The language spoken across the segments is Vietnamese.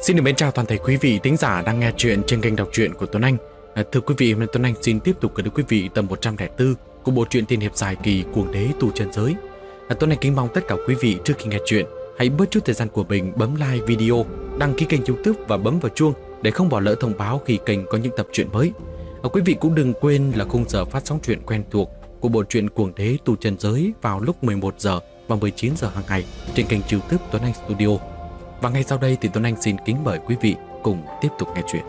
Xin được mến chào toàn thể quý vị thính giả đang nghe chuyện trên kênh đọc truyện của Tuấn Anh. Thưa quý vị, hôm nay Tuấn Anh xin tiếp tục gửi đến quý vị tập 104 của bộ truyện tiên hiệp dài kỳ Cuồng Đế Tu Chân Giới. Tuấn Anh kính mong tất cả quý vị trước khi nghe chuyện hãy bớt chút thời gian của mình bấm like video, đăng ký kênh YouTube và bấm vào chuông để không bỏ lỡ thông báo khi kênh có những tập truyện mới. Quý vị cũng đừng quên là khung giờ phát sóng truyện quen thuộc của bộ truyện Cuồng Đế Tu Chân Giới vào lúc 11 giờ và 19 giờ hàng ngày trên kênh YouTube Tuấn Anh Studio. Và ngay sau đây thì Tuấn Anh xin kính mời quý vị cùng tiếp tục nghe chuyện.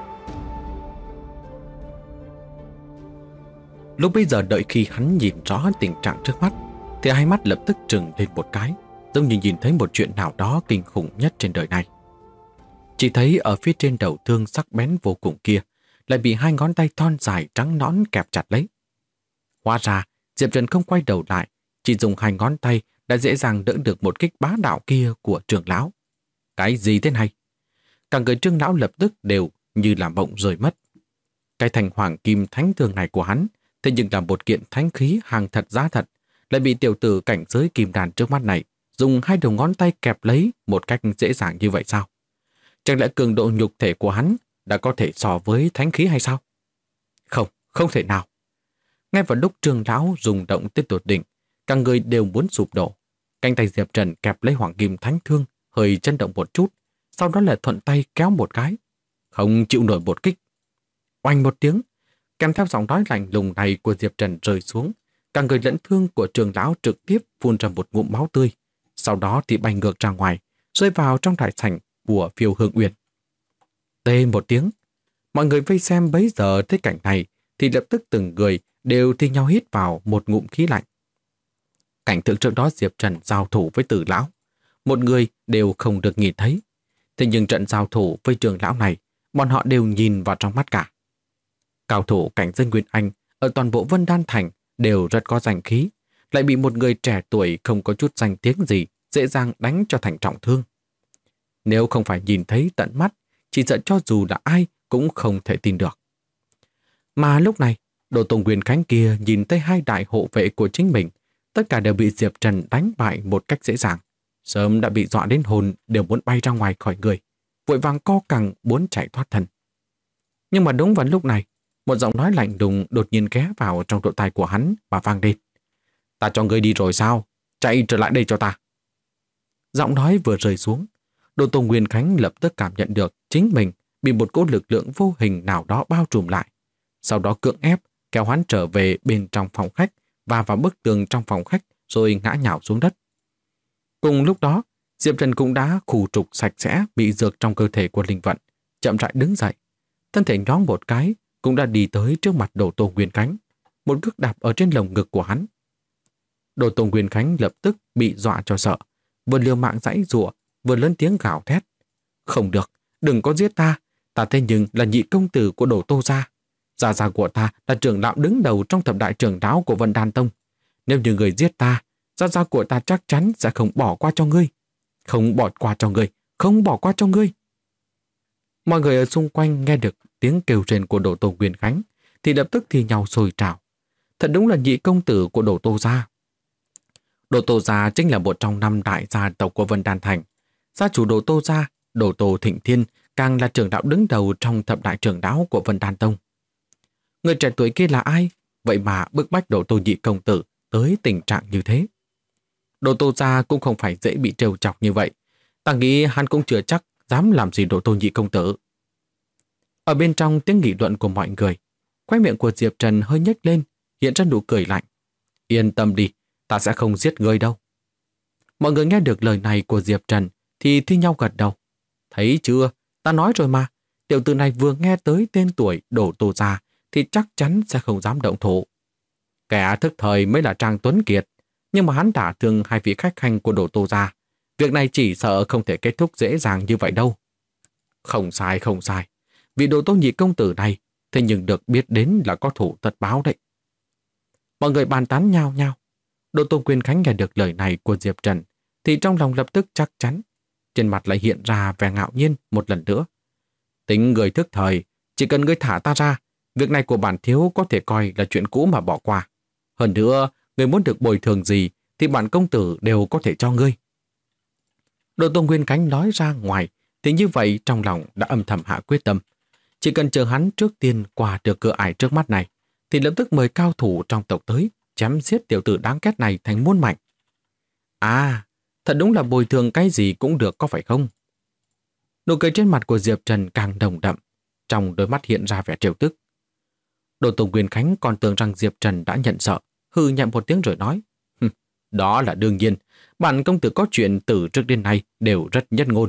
Lúc bây giờ đợi khi hắn nhìn rõ tình trạng trước mắt thì hai mắt lập tức trừng lên một cái, giống như nhìn thấy một chuyện nào đó kinh khủng nhất trên đời này. Chỉ thấy ở phía trên đầu thương sắc bén vô cùng kia lại bị hai ngón tay thon dài trắng nõn kẹp chặt lấy. Hóa ra Diệp Trần không quay đầu lại, chỉ dùng hai ngón tay đã dễ dàng đỡ được một kích bá đạo kia của trưởng lão. Cái gì thế này? Cả người trưởng lão lập tức đều như là mộng rời mất. Cái thành hoàng kim thánh thương này của hắn thế nhưng là một kiện thánh khí hàng thật giá thật, lại bị tiểu tử cảnh giới kim đàn trước mắt này dùng hai đầu ngón tay kẹp lấy một cách dễ dàng như vậy sao? Chẳng lẽ cường độ nhục thể của hắn đã có thể so với thánh khí hay sao? Không, không thể nào. Ngay vào lúc trưởng lão rung động tới tột đỉnh, cả người đều muốn sụp đổ. Cánh tay Diệp Trần kẹp lấy hoàng kim thánh thương hơi chấn động một chút, sau đó là thuận tay kéo một cái. Không chịu nổi một kích. Oanh một tiếng, kèm theo giọng nói lạnh lùng này của Diệp Trần rơi xuống, cả người lẫn thương của trưởng lão trực tiếp phun ra một ngụm máu tươi, sau đó thì bay ngược ra ngoài, rơi vào trong đại sảnh của Phiêu Hương Uyển. Tê một tiếng, mọi người vây xem bấy giờ thấy cảnh này thì lập tức từng người đều thi nhau hít vào một ngụm khí lạnh. Cảnh tượng trước đó Diệp Trần giao thủ với Tử lão, một người đều không được nhìn thấy. Thế nhưng trận giao thủ với trưởng lão này, bọn họ đều nhìn vào trong mắt cả. Cao thủ cảnh giới Nguyên Anh ở toàn bộ Vân Đan Thành đều rất có danh khí, lại bị một người trẻ tuổi không có chút danh tiếng gì dễ dàng đánh cho thành trọng thương. Nếu không phải nhìn thấy tận mắt, chỉ sợ cho dù là ai cũng không thể tin được. Mà lúc này, Đồ Tông Nguyên Khánh kia nhìn thấy hai đại hộ vệ của chính mình, tất cả đều bị Diệp Trần đánh bại một cách dễ dàng. Sớm đã bị dọa đến hồn đều muốn bay ra ngoài khỏi người, vội vàng co cẳng muốn chạy thoát thân. Nhưng mà đúng vào lúc này, một giọng nói lạnh lùng đột nhiên ghé vào trong lỗ tai của hắn và vang lên. Ta cho ngươi đi rồi sao? Chạy trở lại đây cho ta. Giọng nói vừa rơi xuống, Đồ Tông Nguyên Khánh lập tức cảm nhận được chính mình bị một cỗ lực lượng vô hình nào đó bao trùm lại. Sau đó cưỡng ép kéo hắn trở về bên trong phòng khách và vào bức tường trong phòng khách rồi ngã nhào xuống đất. Cùng lúc đó, Diệp Trần cũng đã khử trục sạch sẽ bị dược trong cơ thể của linh vận, chậm rãi đứng dậy. Thân thể nhoáng một cái, cũng đã đi tới trước mặt Đồ Tông Nguyên Khánh, một cước đạp ở trên lồng ngực của hắn. Đồ Tông Nguyên Khánh lập tức bị dọa cho sợ, vừa liều mạng giãy giụa, vừa lớn tiếng gào thét. Không được, đừng có giết ta, ta thế nhưng là nhị công tử của Đồ Tô gia. Gia gia của ta là trưởng lão đứng đầu trong thập đại trưởng lão của Vân Đan Tông. Nếu như người giết ta, gia gia của ta chắc chắn sẽ không bỏ qua cho ngươi. Không bỏ qua cho ngươi, không bỏ qua cho ngươi. Mọi người ở xung quanh nghe được tiếng kêu rên của Đồ Tô Nguyên Khánh thì lập tức thi nhau sôi trào. Thật đúng là nhị công tử của Đồ Tô gia. Đồ Tô gia chính là một trong 5 đại gia tộc của Vân Đan Thành. Gia chủ Đồ Tô gia, Đồ Tô Thịnh Thiên, càng là trưởng lão đứng đầu trong thập đại trưởng lão của Vân Đan Tông. Người trẻ tuổi kia là ai? Vậy mà bức bách Đồ Tô nhị công tử tới tình trạng như thế. Đồ Tô gia cũng không phải dễ bị trêu chọc như vậy. Ta nghĩ hắn cũng chưa chắc dám làm gì Đồ Tô nhị công tử. Ở bên trong tiếng nghị luận của mọi người, khóe miệng của Diệp Trần hơi nhếch lên, hiện ra nụ cười lạnh. Yên tâm đi, ta sẽ không giết ngươi đâu. Mọi người nghe được lời này của Diệp Trần thì thi nhau gật đầu. Thấy chưa, ta nói rồi mà, tiểu tử này vừa nghe tới tên tuổi Đồ Tô gia thì chắc chắn sẽ không dám động thủ. Kẻ thức thời mới là Trang Tuấn Kiệt, nhưng mà hắn đả thương hai vị khách khanh của Đồ Tô gia. Việc này chỉ sợ không thể kết thúc dễ dàng như vậy đâu. Không sai, không sai. Vì Đồ Tô nhị công tử này thế nhưng được biết đến là có thủ tất báo đấy. Mọi người bàn tán nhao nhao. Đồ Tô Nguyên Khánh nghe được lời này của Diệp Trần thì trong lòng lập tức chắc chắn. Trên mặt lại hiện ra vẻ ngạo nhiên một lần nữa. Tính người thức thời, chỉ cần ngươi thả ta ra, việc này của bản thiếu có thể coi là chuyện cũ mà bỏ qua. Hơn nữa, ngươi muốn được bồi thường gì thì bản công tử đều có thể cho ngươi. Đồ Tô Nguyên Khánh nói ra ngoài thì như vậy trong lòng đã âm thầm hạ quyết tâm. Chỉ cần chờ hắn trước tiên qua được cửa ải trước mắt này, thì lập tức mời cao thủ trong tộc tới, chém giết tiểu tử đáng ghét này thành muôn mảnh. À, thật đúng là bồi thường cái gì cũng được có phải không? Nụ cười trên mặt của Diệp Trần càng nồng đậm, trong đôi mắt hiện ra vẻ trêu tức. Đồ Tùng Nguyên Khánh còn tưởng rằng Diệp Trần đã nhận sợ, hừ nhẹ một tiếng rồi nói. Đó là đương nhiên, bản công tử có chuyện từ trước đến nay đều rất nhất ngôn.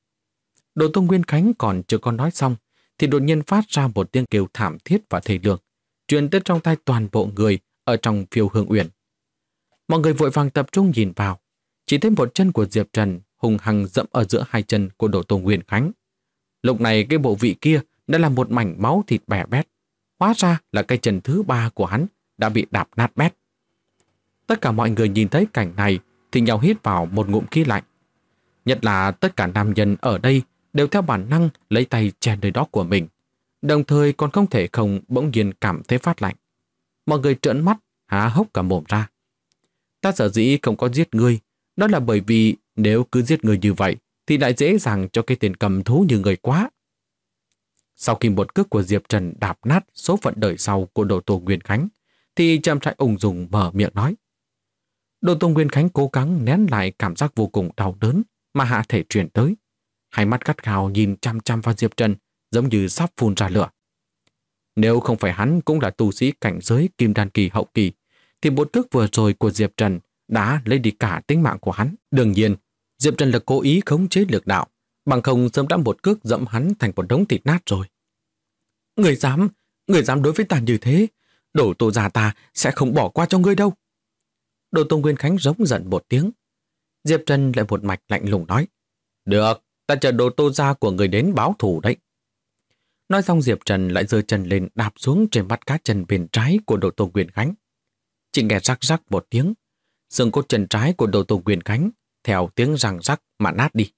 Đồ Tùng Nguyên Khánh còn chưa có nói xong, thì đột nhiên phát ra một tiếng kêu thảm thiết và thê lương, truyền tới trong tai toàn bộ người ở trong Phiêu Hương Uyển. Mọi người vội vàng tập trung nhìn vào, chỉ thấy một chân của Diệp Trần hùng hăng dẫm ở giữa hai chân của Đồ Tùng Nguyên Khánh. Lúc này cái bộ vị kia đã là một mảnh máu thịt bè bét, hóa ra là cái chân thứ ba của hắn đã bị đạp nát bét. Tất cả mọi người nhìn thấy cảnh này thì nhau hít vào một ngụm khí lạnh. Nhất là tất cả nam nhân ở đây đều theo bản năng lấy tay che nơi đó của mình, đồng thời còn không thể không bỗng nhiên cảm thấy phát lạnh. Mọi người trợn mắt, há hốc cả mồm ra. Ta sở dĩ không có giết ngươi, đó là bởi vì nếu cứ giết người như vậy thì lại dễ dàng cho cái tên cầm thú như người quá. Sau khi một cước của Diệp Trần đạp nát số phận đời sau của Đồ Tùng Nguyên Khánh, thì chậm rãi ung dung mở miệng nói. Đồ Tùng Nguyên Khánh cố gắng nén lại cảm giác vô cùng đau đớn mà hạ thể truyền tới. Hai mắt gắt gao nhìn chăm chăm vào Diệp Trần, giống như sắp phun ra lửa. Nếu không phải hắn cũng là tu sĩ cảnh giới kim đan kỳ hậu kỳ, thì một cước vừa rồi của Diệp Trần đã lấy đi cả tính mạng của hắn. Đương nhiên, Diệp Trần là cố ý khống chế lực đạo, bằng không sớm đã một cước dẫm hắn thành một đống thịt nát rồi. Người dám đối với ta như thế, Đồ Tô gia ta sẽ không bỏ qua cho ngươi đâu. Đồ Tùng Nguyên Khánh rống giận một tiếng. Diệp Trần lại một mạch lạnh lùng nói. Được, ta chờ Đồ Tô gia của người đến báo thù đấy. Nói xong Diệp Trần lại giơ chân lên đạp xuống trên mắt cá chân bên trái của Đồ Tùng Nguyên Khánh. Chỉ nghe rắc rắc một tiếng, xương cốt chân trái của Đồ Tùng Nguyên Khánh theo tiếng răng rắc mà nát đi.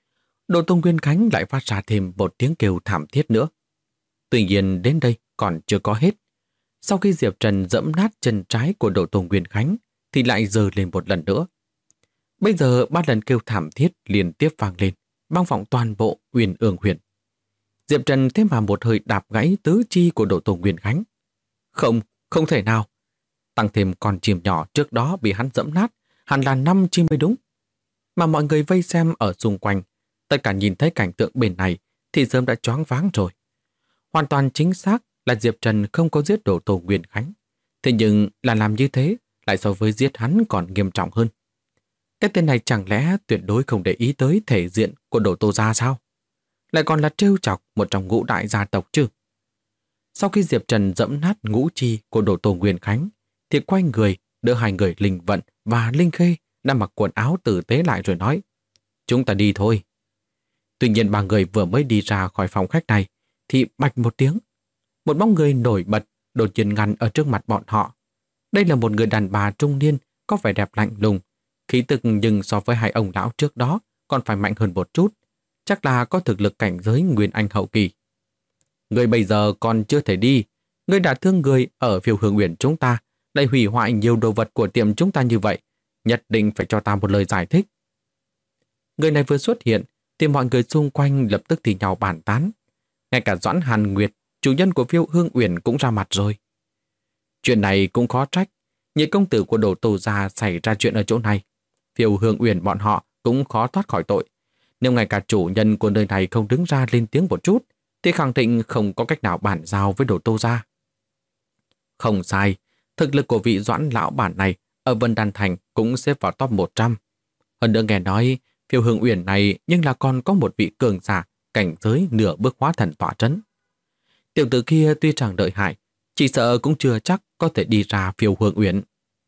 Đồ Tùng Nguyên Khánh lại phát ra thêm một tiếng kêu thảm thiết nữa. Tuy nhiên đến đây còn chưa có hết. Sau khi Diệp Trần dẫm nát chân trái của Đồ Tùng Nguyên Khánh thì lại giơ lên một lần nữa. Bây giờ 3 lần kêu thảm thiết liên tiếp vang lên, vang vọng toàn bộ Uyển Ương huyện. Diệp Trần thế mà một hơi đạp gãy tứ chi của Đồ Tùng Nguyên Khánh. Không thể nào. Tăng thêm con chim nhỏ trước đó bị hắn dẫm nát, hẳn là 5 chim mới đúng. Mà mọi người vây xem ở xung quanh, tất cả nhìn thấy cảnh tượng bên này thì sớm đã choáng váng rồi. Hoàn toàn chính xác là Diệp Trần không có giết Đồ Tùng Nguyên Khánh. Thế nhưng là làm như thế lại so với giết hắn còn nghiêm trọng hơn. Cái tên này chẳng lẽ tuyệt đối không để ý tới thể diện của Đồ Tô gia sao? Lại còn là trêu chọc một trong ngũ đại gia tộc chứ? Sau khi Diệp Trần dẫm nát ngũ chi của Đồ Tô Nguyên Khánh, thì quay người đỡ hai người Linh Vận và Linh Khê đang mặc quần áo tử tế lại rồi nói, chúng ta đi thôi. Tuy nhiên 3 người vừa mới đi ra khỏi phòng khách này thì bạch một tiếng, một bóng người nổi bật đột nhiên ngăn ở trước mặt bọn họ. Đây là một người đàn bà trung niên có vẻ đẹp lạnh lùng, khí tức nhưng so với hai ông lão trước đó còn phải mạnh hơn một chút, chắc là có thực lực cảnh giới Nguyên Anh hậu kỳ. Người bây giờ còn chưa thể đi, người đã thương người ở Phiêu Hương Uyển chúng ta, lại hủy hoại nhiều đồ vật của tiệm chúng ta như vậy, nhất định phải cho ta một lời giải thích. Người này vừa xuất hiện thì mọi người xung quanh lập tức thì nhau bàn tán. Ngay cả Doãn Hàn Nguyệt, chủ nhân của Phiêu Hương Uyển cũng ra mặt rồi. Chuyện này cũng khó trách, nhị công tử của Đồ Tô gia xảy ra chuyện ở chỗ này. Phiêu Hương Uyển bọn họ cũng khó thoát khỏi tội. Nếu ngay cả chủ nhân của nơi này không đứng ra lên tiếng một chút, thì khẳng định không có cách nào bàn giao với Đồ Tô gia. Không sai, thực lực của vị Doãn lão bản này ở Vân Đan Thành cũng xếp vào top 100. Hơn nữa nghe nói, Phiêu Hương Uyển này nhưng là còn có một vị cường giả cảnh giới nửa bước hóa thần tọa trấn. Tiểu tử kia tuy chẳng lợi hại, chỉ sợ cũng chưa chắc có thể đi ra Phiêu Hương Uyển.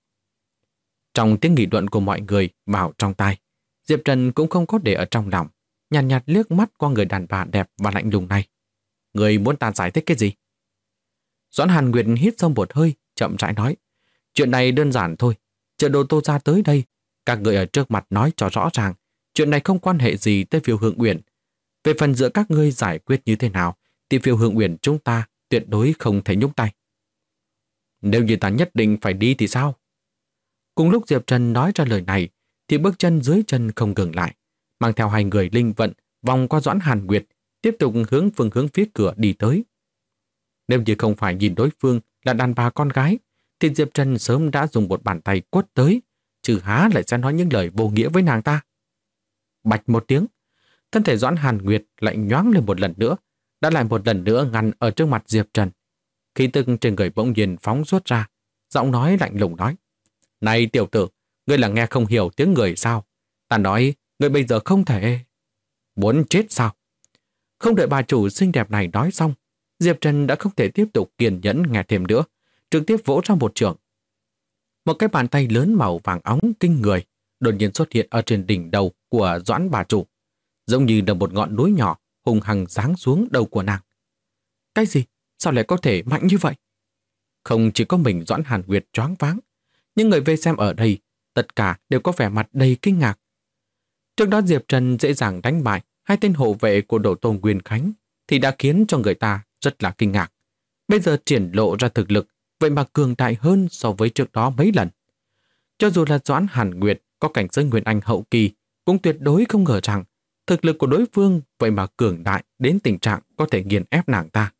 Trong tiếng nghị luận của mọi người vào trong tai, Diệp Trần cũng không có để ở trong lòng, nhàn nhạt liếc mắt qua người đàn bà đẹp và lạnh lùng này. Người muốn ta giải thích cái gì? Doãn Hàn Nguyệt hít sâu một hơi, chậm rãi nói. Chuyện này đơn giản thôi, chờ Đồ Tô gia tới đây, các người ở trước mặt nói cho rõ ràng, chuyện này không quan hệ gì tới Phiêu Hương Uyển. Về phần giữa các ngươi giải quyết như thế nào, thì Phiêu Hương Uyển chúng ta tuyệt đối không thể nhúng tay. Nếu như ta nhất định phải đi thì sao? Cùng lúc Diệp Trần nói ra lời này, thì bước chân dưới chân không ngừng lại, mang theo hai người Linh Vận vòng qua Doãn Hàn Nguyệt, tiếp tục hướng phương hướng phía cửa đi tới. Nếu như không phải nhìn đối phương là đàn bà con gái, thì Diệp Trần sớm đã dùng một bàn tay quất tới, chứ há lại sẽ nói những lời vô nghĩa với nàng ta. Bạch một tiếng, thân thể Doãn Hàn Nguyệt lại nhoáng lên một lần nữa, đã lại một lần nữa ngăn ở trước mặt Diệp Trần. Khí tức trên người bỗng nhiên phóng xuất ra, giọng nói lạnh lùng nói: "Này tiểu tử, ngươi là nghe không hiểu tiếng người sao? Ta nói, ngươi bây giờ không thể... Muốn chết sao?" Không đợi bà chủ xinh đẹp này nói xong, Diệp Trần đã không thể tiếp tục kiên nhẫn nghe thêm nữa, trực tiếp vỗ ra một chưởng. Một cái bàn tay lớn màu vàng óng kinh người đột nhiên xuất hiện ở trên đỉnh đầu của Doãn bà chủ, giống như là một ngọn núi nhỏ hùng hằng giáng xuống đầu của nàng. Cái gì? Sao lại có thể mạnh như vậy? Không chỉ có mình Doãn Hàn Nguyệt choáng váng, những người vây xem ở đây tất cả đều có vẻ mặt đầy kinh ngạc. Trước đó Diệp Trần dễ dàng đánh bại hai tên hộ vệ của Đổ Tôn Nguyên Khánh thì đã khiến cho người ta rất là kinh ngạc. Bây giờ triển lộ ra thực lực vậy mà cường đại hơn so với trước đó mấy lần. Cho dù là Doãn Hàn Nguyệt có cảnh giới Nguyên Anh hậu kỳ, cũng tuyệt đối không ngờ rằng thực lực của đối phương vậy mà cường đại đến tình trạng có thể nghiền ép nàng ta.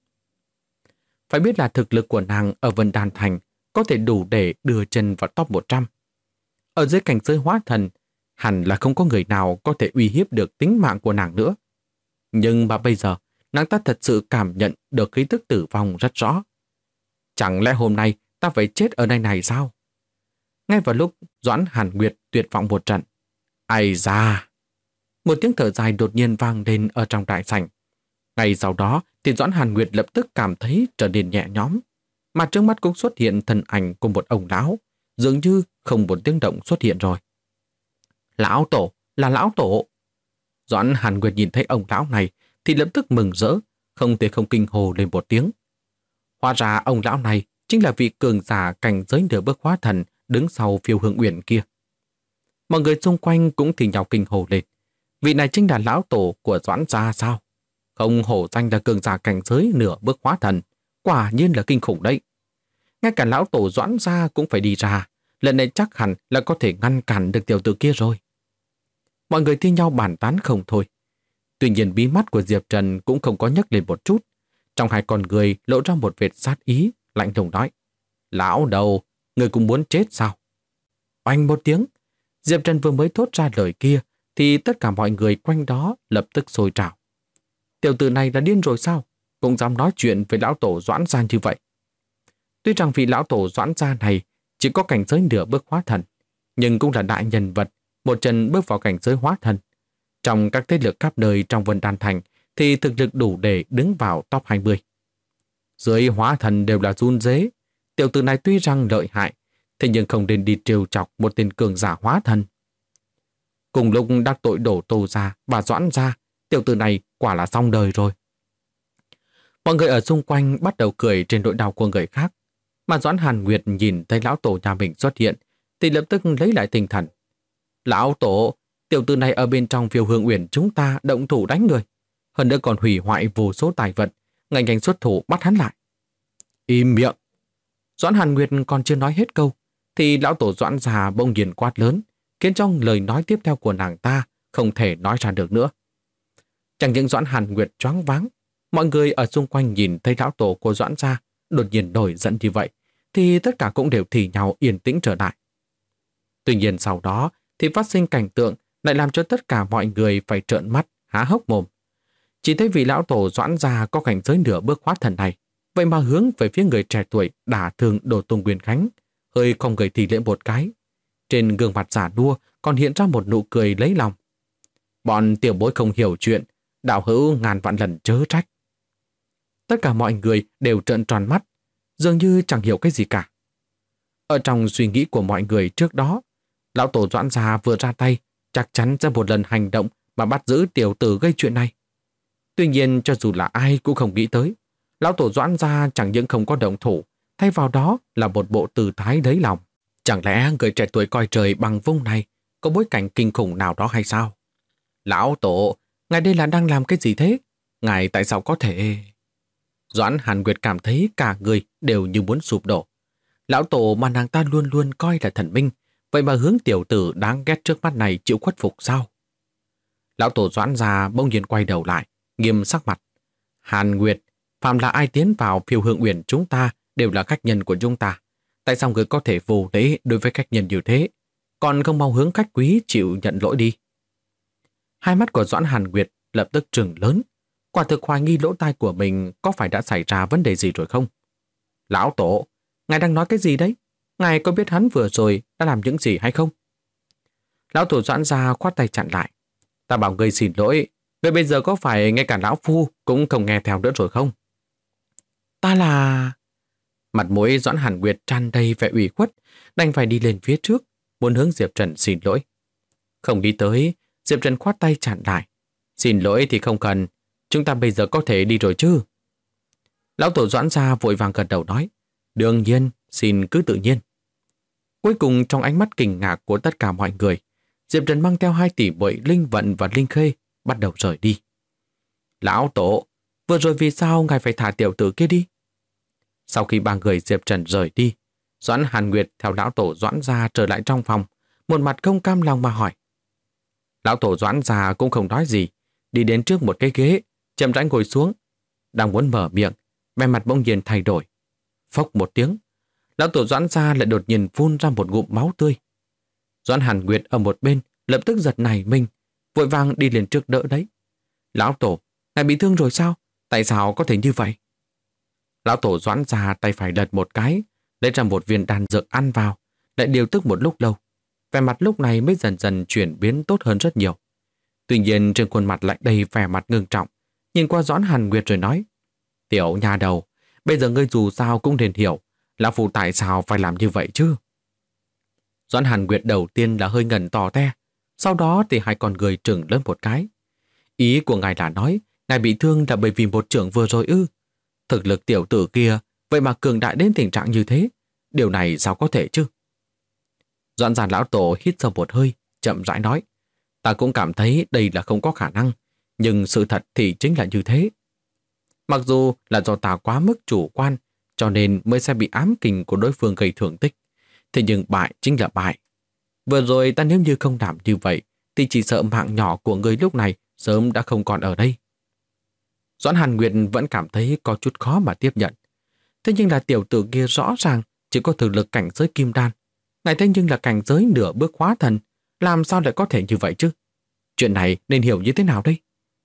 Phải biết là thực lực của nàng ở Vân Đan Thành có thể đủ để đưa chân vào top 100. Ở dưới cảnh giới hóa thần, hẳn là không có người nào có thể uy hiếp được tính mạng của nàng nữa. Nhưng mà bây giờ, nàng ta thật sự cảm nhận được khí tức tử vong rất rõ. Chẳng lẽ hôm nay ta phải chết ở nơi này sao? Ngay vào lúc Doãn Hàn Nguyệt tuyệt vọng một trận, ai da! Một tiếng thở dài đột nhiên vang lên ở trong đại sảnh. Ngay sau đó thì Doãn Hàn Nguyệt lập tức cảm thấy trở nên nhẹ nhõm, mà trước mắt cũng xuất hiện thân ảnh của một ông lão, dường như không một tiếng động xuất hiện rồi. Lão tổ, là lão tổ! Doãn Hàn Nguyệt nhìn thấy ông lão này thì lập tức mừng rỡ, không thể không kinh hồ lên một tiếng. Hóa ra ông lão này chính là vị cường giả cảnh giới nửa bước hóa thần đứng sau Phiêu Hương Uyển kia. Mọi người xung quanh cũng thì nhau kinh hồ lên. Vị này chính là lão tổ của Doãn gia sao? Không hổ danh là cường giả cảnh giới nửa bước hóa thần, quả nhiên là kinh khủng đấy. Ngay cả lão tổ Doãn gia cũng phải đi ra, lần này chắc hẳn là có thể ngăn cản được tiểu tử kia rồi. Mọi người thi nhau bàn tán không thôi. Tuy nhiên bí mắt của Diệp Trần cũng không có nhấc lên một chút. Trong hai con người lộ ra một vệt sát ý, lạnh lùng nói: "Lão đầu, người cũng muốn chết sao?" Oanh một tiếng, Diệp Trần vừa mới thốt ra lời kia thì tất cả mọi người quanh đó lập tức sôi trào. Tiểu tử này là điên rồi sao? Cũng dám nói chuyện với lão tổ Doãn gia như vậy. Tuy rằng vị lão tổ Doãn gia này chỉ có cảnh giới nửa bước hóa thần, nhưng cũng là đại nhân vật, một chân bước vào cảnh giới hóa thần. Trong các thế lực khắp nơi trong Vân Đan Thành thì thực lực đủ để đứng vào top 20. Dưới hóa thần đều là run rế. Tiểu tử này tuy rằng lợi hại, thế nhưng không nên đi trêu chọc một tên cường giả hóa thần. Cùng lúc đắc tội Đổ Tô gia và Doãn gia, tiểu tử này quả là xong đời rồi. Mọi người ở xung quanh bắt đầu cười trên nỗi đau của người khác, mà Doãn Hàn Nguyệt nhìn thấy lão tổ nhà mình xuất hiện thì lập tức lấy lại tinh thần. Lão tổ, tiểu tử này ở bên trong Phiêu Hương Uyển chúng ta động thủ đánh người, hơn nữa còn hủy hoại vô số tài vật, nhanh xuất thủ bắt hắn lại. Im miệng! Doãn Hàn Nguyệt còn chưa nói hết câu thì lão tổ Doãn già bỗng nhiên quát lớn, khiến cho lời nói tiếp theo của nàng ta không thể nói ra được nữa. Chẳng những Doãn Hàn Nguyệt choáng váng, mọi người ở xung quanh nhìn thấy lão tổ của Doãn gia đột nhiên nổi giận như vậy thì tất cả cũng đều thì nhau yên tĩnh trở lại. Tuy nhiên sau đó thì phát sinh cảnh tượng lại làm cho tất cả mọi người phải trợn mắt, há hốc mồm. Chỉ thấy vị lão tổ Doãn gia có cảnh giới nửa bước hóa thần này, vậy mà hướng về phía người trẻ tuổi đả thương Đồ Tôn Nguyên Khánh, hơi không gầy thì lễ một cái. Trên gương mặt giả nua còn hiện ra một nụ cười lấy lòng. Bọn tiểu bối không hiểu chuyện, đạo hữu ngàn vạn lần chớ trách. Tất cả mọi người đều trợn tròn mắt, dường như chẳng hiểu cái gì cả. Ở trong suy nghĩ của mọi người trước đó, lão tổ Doãn gia vừa ra tay, chắc chắn sẽ một lần hành động mà bắt giữ tiểu tử gây chuyện này. Tuy nhiên cho dù là ai cũng không nghĩ tới, lão tổ Doãn gia chẳng những không có động thủ, thay vào đó là một bộ tư thái lấy lòng. Chẳng lẽ người trẻ tuổi coi trời bằng vung này có bối cảnh kinh khủng nào đó hay sao? Lão tổ, ngài đây là đang làm cái gì thế? Ngài tại sao có thể... Doãn Hàn Nguyệt cảm thấy cả người đều như muốn sụp đổ. Lão tổ mà nàng ta luôn luôn coi là thần minh, vậy mà hướng tiểu tử đáng ghét trước mắt này chịu khuất phục sao? Lão tổ Doãn gia bỗng nhiên quay đầu lại, nghiêm sắc mặt. Hàn Nguyệt, phàm là ai tiến vào Phiêu Hương Uyển chúng ta đều là khách nhân của chúng ta. Tại sao người có thể vô lễ đối với khách nhân như thế? Còn không mau hướng khách quý chịu nhận lỗi đi. Hai mắt của Doãn Hàn Nguyệt lập tức trừng lớn. Quả thực hoài nghi lỗ tai của mình có phải đã xảy ra vấn đề gì rồi không? Lão tổ, ngài đang nói cái gì đấy? Ngài có biết hắn vừa rồi đã làm những gì hay không? Lão tổ Doãn gia khoát tay chặn lại. Ta bảo ngươi xin lỗi, vậy bây giờ có phải ngay cả lão phu cũng không nghe theo nữa rồi không? Ta là... Mặt mũi Doãn Hàn Nguyệt tràn đầy vẻ ủy khuất, đành phải đi lên phía trước, muốn hướng Diệp Trần xin lỗi. Không đi tới, Diệp Trần khoát tay chặn lại. Xin lỗi thì không cần, chúng ta bây giờ có thể đi rồi chứ? Lão tổ Doãn gia vội vàng gật đầu nói. Đương nhiên, xin cứ tự nhiên. Cuối cùng trong ánh mắt kinh ngạc của tất cả mọi người, Diệp Trần mang theo 2 tỷ muội Linh Vận và Linh Khê bắt đầu rời đi. Lão tổ, vừa rồi vì sao ngài phải thả tiểu tử kia đi? Sau khi 3 người Diệp Trần rời đi, Doãn Hàn Nguyệt theo lão tổ Doãn gia trở lại trong phòng, một mặt không cam lòng mà hỏi. Lão tổ Doãn gia cũng không nói gì, đi đến trước một cái ghế, chậm rãi ngồi xuống. Đang muốn mở miệng, vẻ mặt bỗng nhiên thay đổi. Phốc một tiếng, lão tổ Doãn gia lại đột nhiên phun ra một ngụm máu tươi. Doãn Hàn Nguyệt ở một bên lập tức giật nảy mình, vội vàng đi lên trước đỡ đấy. Lão tổ, ngài bị thương rồi sao? Tại sao có thể như vậy? Lão tổ Doãn gia tay phải lật một cái, lấy ra một viên đan dược ăn vào, lại điều tức một lúc lâu. Vẻ mặt lúc này mới dần dần chuyển biến tốt hơn rất nhiều. Tuy nhiên trên khuôn mặt lại đầy vẻ mặt ngưng trọng, nhìn qua Doãn Hàn Nguyệt rồi nói. Tiểu nhà đầu, bây giờ ngươi dù sao cũng nên hiểu, lão phu tại sao phải làm như vậy chứ? Doãn Hàn Nguyệt đầu tiên là hơi ngẩn tò te, sau đó thì 2 con người trừng lớn một cái. Ý của ngài là nói, ngài bị thương là bởi vì một chưởng vừa rồi ư? Thực lực tiểu tử kia, vậy mà cường đại đến tình trạng như thế, điều này sao có thể chứ? Doãn gia lão tổ hít sâu một hơi, chậm rãi nói. Ta cũng cảm thấy đây là không có khả năng, nhưng sự thật thì chính là như thế. Mặc dù là do ta quá mức chủ quan, cho nên mới sẽ bị ám kình của đối phương gây thương tích. Thế nhưng bại chính là bại. Vừa rồi ta nếu như không làm như vậy, thì chỉ sợ mạng nhỏ của người lúc này sớm đã không còn ở đây. Doãn Hàn Nguyệt vẫn cảm thấy có chút khó mà tiếp nhận. Thế nhưng là tiểu tử kia rõ ràng chỉ có thực lực cảnh giới kim đan. Ngài thế nhưng là cảnh giới nửa bước hóa thần, làm sao lại có thể như vậy chứ? Chuyện này nên hiểu như thế nào đây?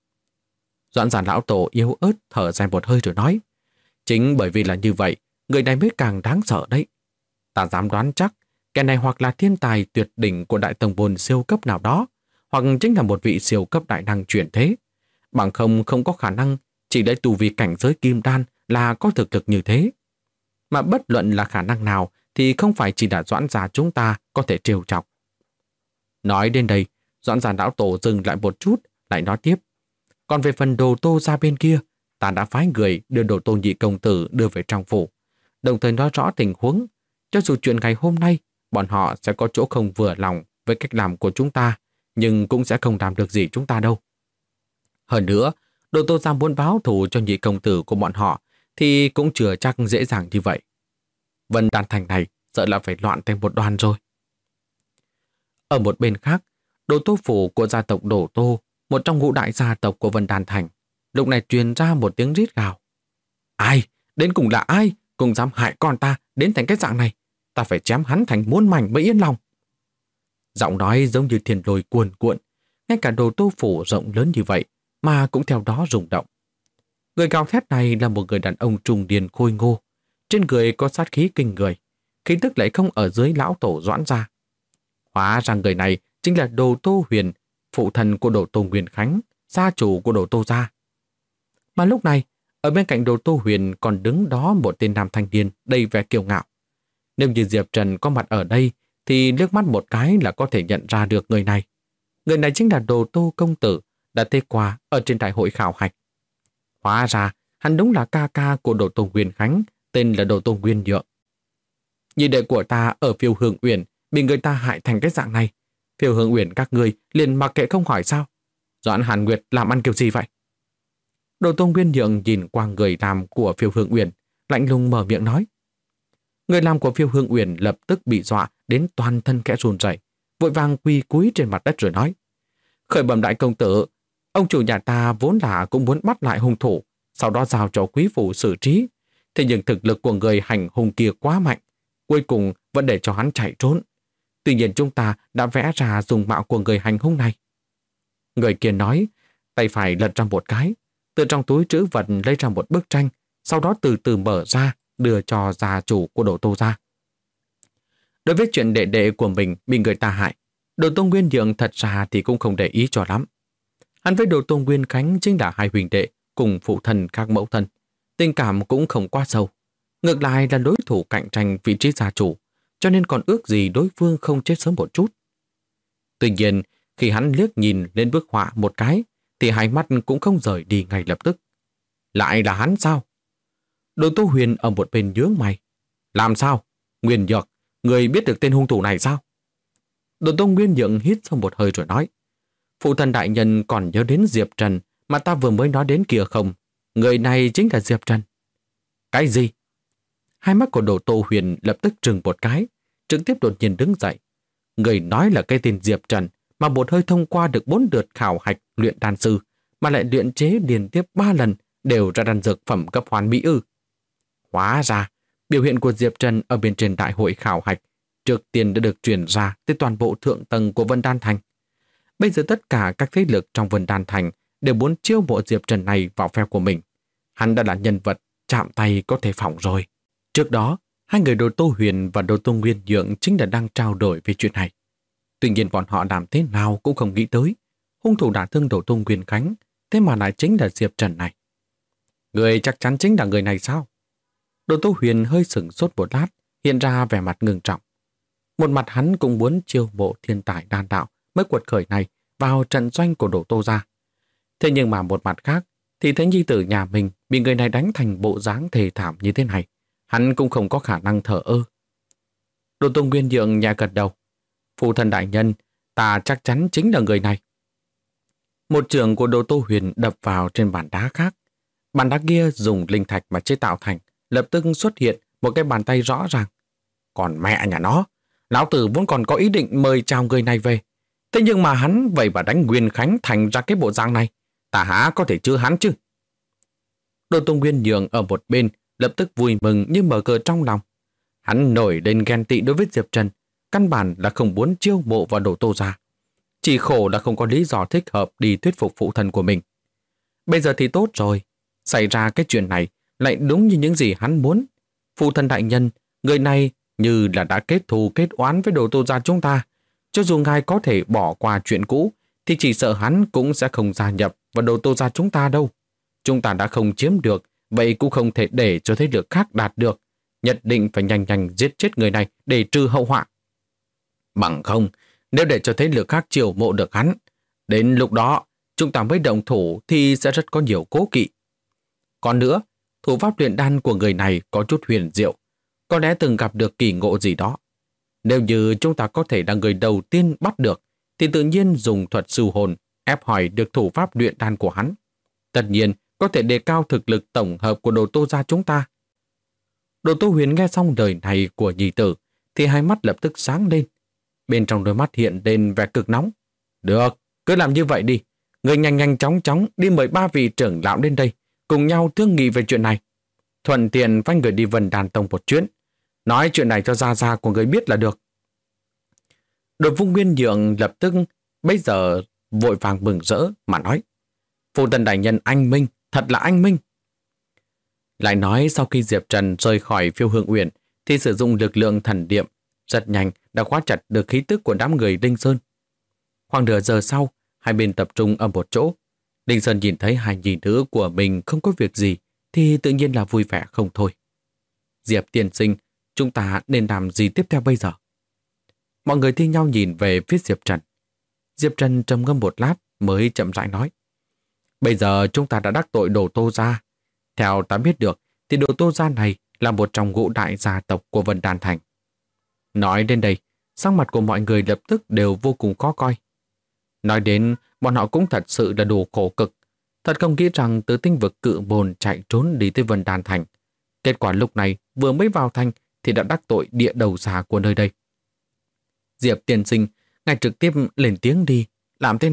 Doãn gia lão tổ yếu ớt thở dài một hơi rồi nói. Chính bởi vì là như vậy, người này mới càng đáng sợ đấy. Ta dám đoán chắc, kẻ này hoặc là thiên tài tuyệt đỉnh của đại tông môn siêu cấp nào đó, hoặc chính là một vị siêu cấp đại năng chuyển thế. Bằng không có khả năng chỉ lấy tu vi cảnh giới kim đan là có thực lực như thế. Mà bất luận là khả năng nào thì không phải chỉ là Doãn gia chúng ta có thể trêu chọc. Nói đến đây, Doãn gia lão tổ dừng lại một chút, lại nói tiếp. Còn về phần Đồ Tô gia bên kia, ta đã phái người đưa Đồ Tô nhị công tử đưa về trong phủ, đồng thời nói rõ tình huống. Cho dù chuyện ngày hôm nay, bọn họ sẽ có chỗ không vừa lòng với cách làm của chúng ta, nhưng cũng sẽ không làm được gì chúng ta đâu. Hơn nữa, Đồ Tô gia muốn báo thù cho nhị công tử của bọn họ thì cũng chưa chắc dễ dàng như vậy. Vân Đan Thành này sợ là phải loạn thành một đoàn rồi. Ở một bên khác, Đồ Tô phủ của gia tộc Đồ Tô, một trong ngũ đại gia tộc của Vân Đan Thành, lúc này truyền ra một tiếng rít gào. Ai? Đến cùng là ai? Cùng dám hại con ta đến thành cái dạng này? Ta phải chém hắn thành muôn mảnh mới yên lòng. Giọng nói giống như thiên lôi cuồn cuộn, ngay cả Đồ Tô phủ rộng lớn như vậy mà cũng theo đó rung động. Người gào thét này là một người đàn ông trung niên khôi ngô, trên người có sát khí kinh người, khí tức lại không ở dưới lão tổ Doãn gia. Hóa ra người này chính là Đồ Tô Huyền, phụ thần của Đồ Tô Nguyên Khánh, gia chủ của Đồ Tô gia. Mà lúc này, ở bên cạnh Đồ Tô Huyền còn đứng đó một tên nam thanh niên đầy vẻ kiêu ngạo. Nếu như Diệp Trần có mặt ở đây thì liếc mắt một cái là có thể nhận ra được người này. Người này chính là Đồ Tô công tử đã tê qua ở trên đại hội khảo hạch. Hóa ra, hắn đúng là ca ca của Đồ Tô Nguyên Khánh, tên là Đồ Tô Nguyên Nhượng. Nhị đệ của ta ở Phiêu Hương Uyển bị người ta hại thành cái dạng này. Phiêu Hương Uyển các ngươi liền mặc kệ không hỏi sao? Doãn Hàn Nguyệt làm ăn kiểu gì vậy? Đồ Tô Nguyên Nhượng nhìn qua người làm của Phiêu Hương Uyển, lạnh lùng mở miệng nói. Người làm của Phiêu Hương Uyển lập tức bị dọa đến toàn thân khẽ run rẩy, vội vàng quỳ cúi trên mặt đất rồi nói. Khởi bẩm đại công tử, ông chủ nhà ta vốn là cũng muốn bắt lại hung thủ, sau đó giao cho quý phủ xử trí. Thế nhưng thực lực của người hành hung kia quá mạnh, cuối cùng vẫn để cho hắn chạy trốn. Tuy nhiên chúng ta đã vẽ ra dùng mạo của người hành hung này. Người kia nói, tay phải lật ra một cái, từ trong túi trữ vật lấy ra một bức tranh, sau đó từ từ mở ra, đưa cho gia chủ của Đồ Tô gia. Đối với chuyện đệ đệ của mình bị người ta hại, Đồ Tô Nguyên Nhượng thật ra thì cũng không để ý cho lắm. Hắn với Đồ Tô Nguyên Khánh chính là hai huynh đệ cùng phụ thân các mẫu thân. Tình cảm cũng không quá sâu. Ngược lại là đối thủ cạnh tranh vị trí gia chủ, cho nên còn ước gì đối phương không chết sớm một chút. Tuy nhiên, khi hắn liếc nhìn lên bức họa một cái, thì hai mắt cũng không rời đi ngay lập tức. Lại là hắn sao? Đồ Tô Huyền ở một bên nhướng mày. Làm sao? Nguyên Nhược, người biết được tên hung thủ này sao? Đồ Tô Nguyên Nhượng hít sâu một hơi rồi nói. Phụ thân đại nhân còn nhớ đến Diệp Trần mà ta vừa mới nói đến kia không? Người này chính là Diệp Trần. Cái gì? Hai mắt của Đồ Tô Huyền lập tức trừng một cái, trực tiếp đột nhiên đứng dậy. Người nói là cái tên Diệp Trần mà một hơi thông qua được 4 đợt khảo hạch luyện đan sư, mà lại luyện chế liên tiếp 3 lần đều ra đan dược phẩm cấp hoàn mỹ ư. Hóa ra, biểu hiện của Diệp Trần ở bên trên đại hội khảo hạch trước tiên đã được truyền ra tới toàn bộ thượng tầng của Vân Đan Thành. Bây giờ tất cả các thế lực trong Vân Đan Thành đều muốn chiêu mộ Diệp Trần này vào phe của mình. Hắn đã là nhân vật chạm tay có thể phỏng rồi. Trước đó, hai người Đồ Tô Huyền và Đồ Tô Nguyên Nhượng chính là đang trao đổi về chuyện này. Tuy nhiên bọn họ làm thế nào cũng không nghĩ tới. Hung thủ đả thương Đồ Tô Nguyên Khánh, thế mà lại chính là Diệp Trần này. Người chắc chắn chính là người này sao? Đồ Tô Huyền hơi sửng sốt một lát, hiện ra vẻ mặt ngưng trọng. Một mặt hắn cũng muốn chiêu mộ thiên tài đan đạo mới quật khởi này vào trận doanh của Đồ Tô gia. Thế nhưng mà một mặt khác, thì thấy nhi tử nhà mình bị người này đánh thành bộ dáng thê thảm như thế này, hắn cũng không có khả năng thờ ơ. Đồ Tô Nguyên Nhượng nhẹ gật đầu. Phụ thân đại nhân, ta chắc chắn chính là người này. Một trường của Đồ Tô Huyền đập vào trên bàn đá khác. Bàn đá kia dùng linh thạch mà chế tạo thành, lập tức xuất hiện một cái bàn tay rõ ràng. Còn mẹ nhà nó, lão tử vốn còn có ý định mời chào người này về. Thế nhưng mà hắn vậy mà đánh Nguyên Khánh thành ra cái bộ dạng này. Ta há có thể chứa hắn chứ? Đồ Tô Nguyên Nhượng ở một bên lập tức vui mừng như mở cờ trong lòng. Hắn nổi lên ghen tị đối với Diệp Trần, căn bản là không muốn chiêu mộ vào Đồ Tô gia. Chỉ khổ là không có lý do thích hợp đi thuyết phục phụ thân của mình. Bây giờ thì tốt rồi, xảy ra cái chuyện này lại đúng như những gì hắn muốn. Phụ thân đại nhân, người này như là đã kết thù kết oán với Đồ Tô gia chúng ta. Cho dù ngài có thể bỏ qua chuyện cũ, thì chỉ sợ hắn cũng sẽ không gia nhập vào Đồ Tô gia chúng ta đâu. Chúng ta đã không chiếm được, vậy cũng không thể để cho thế lực khác đạt được. Nhất định phải nhanh nhanh giết chết người này để trừ hậu họa. Bằng không, nếu để cho thế lực khác chiều mộ được hắn, đến lúc đó chúng ta mới động thủ thì sẽ rất có nhiều cố kỵ. Còn nữa, thủ pháp luyện đan của người này có chút huyền diệu, có lẽ từng gặp được kỳ ngộ gì đó. Nếu như chúng ta có thể là người đầu tiên bắt được, thì tự nhiên dùng thuật siêu hồn ép hỏi được thủ pháp luyện đan của hắn. Tất nhiên, có thể đề cao thực lực tổng hợp của Đồ Tô gia chúng ta. Đồ Tô Huyền nghe xong lời này của nhi tử, thì hai mắt lập tức sáng lên. Bên trong đôi mắt hiện lên vẻ cực nóng. Được, cứ làm như vậy đi. Người nhanh nhanh chóng chóng đi mời 3 vị trưởng lão đến đây, cùng nhau thương nghị về chuyện này. Thuận tiện phái người đi Vân Đan Tông một chuyến. Nói chuyện này cho gia gia của người biết là được. Đồ Vung Nguyên Nhượng lập tức bây giờ vội vàng mừng rỡ mà nói. Phụ thân đại nhân anh minh, thật là anh minh. Lại nói sau khi Diệp Trần rời khỏi Phiêu Hương Uyển thì sử dụng lực lượng thần điệm rất nhanh đã khóa chặt được khí tức của đám người Đinh Sơn. Khoảng nửa giờ sau, hai bên tập trung ở một chỗ. Đinh Sơn nhìn thấy hai nhi nữ của mình không có việc gì thì tự nhiên là vui vẻ không thôi. Diệp tiên sinh, chúng ta nên làm gì tiếp theo bây giờ? Mọi người thi nhau nhìn về phía Diệp Trần. Diệp Trần trầm ngâm một lát mới chậm rãi nói. Bây giờ chúng ta đã đắc tội Đồ Tô gia. Theo ta biết được thì Đồ Tô gia này là một trong ngũ đại gia tộc của Vân Đan Thành. Nói đến đây, sắc mặt của mọi người lập tức đều vô cùng khó coi. Nói đến, bọn họ cũng thật sự là đủ khổ cực. Thật không nghĩ rằng từ tinh vực Cự Môn chạy trốn đi tới Vân Đan Thành. Kết quả lúc này vừa mới vào thành thì đã đắc tội địa đầu xà của nơi đây. Diệp tiên sinh, ngài trực tiếp lên tiếng đi. Làm thế nào?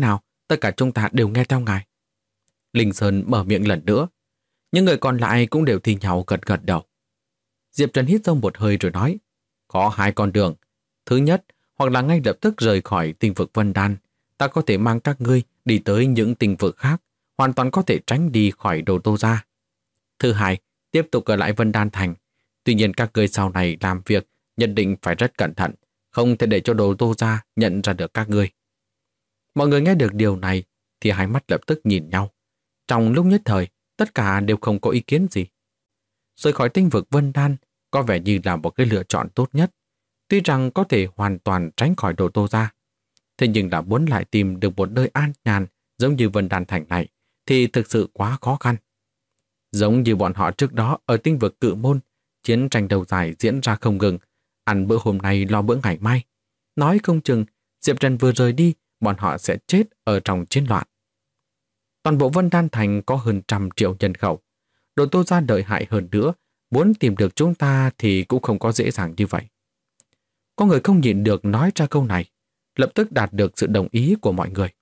tất cả chúng ta đều nghe theo ngài. Linh Sơn mở miệng lần nữa. Những người còn lại cũng đều thi nhau gật gật đầu. Diệp Trần hít sâu một hơi rồi nói, có hai con đường. Thứ nhất, hoặc là ngay lập tức rời khỏi tinh vực Vân Đan, ta có thể mang các ngươi đi tới những tinh vực khác, hoàn toàn có thể tránh đi khỏi Đồ Tô Gia. Thứ hai, tiếp tục ở lại Vân Đan Thành. Tuy nhiên các ngươi sau này làm việc nhất định phải rất cẩn thận, không thể để cho Đồ Tô Gia nhận ra được các ngươi. Mọi người nghe được điều này thì hai mắt lập tức nhìn nhau. Trong lúc nhất thời, tất cả đều không có ý kiến gì. Rời khỏi tinh vực Vân Đan có vẻ như là một cái lựa chọn tốt nhất. Tuy rằng có thể hoàn toàn tránh khỏi Đồ Tô Gia, thế nhưng đã muốn lại tìm được một nơi an nhàn giống như Vân Đan Thành này thì thực sự quá khó khăn. Giống như bọn họ trước đó ở tinh vực Cự Môn, chiến tranh đầu dài diễn ra không ngừng, ăn bữa hôm nay lo bữa ngày mai. Nói không chừng, Diệp Trần vừa rời đi, bọn họ sẽ chết ở trong chiến loạn. Toàn bộ Vân Đan Thành có hơn 100 triệu nhân khẩu. Đồ Tô Gia đợi hại hơn nữa, muốn tìm được chúng ta thì cũng không có dễ dàng như vậy. Có người không nhịn được nói ra câu này, lập tức đạt được sự đồng ý của mọi người.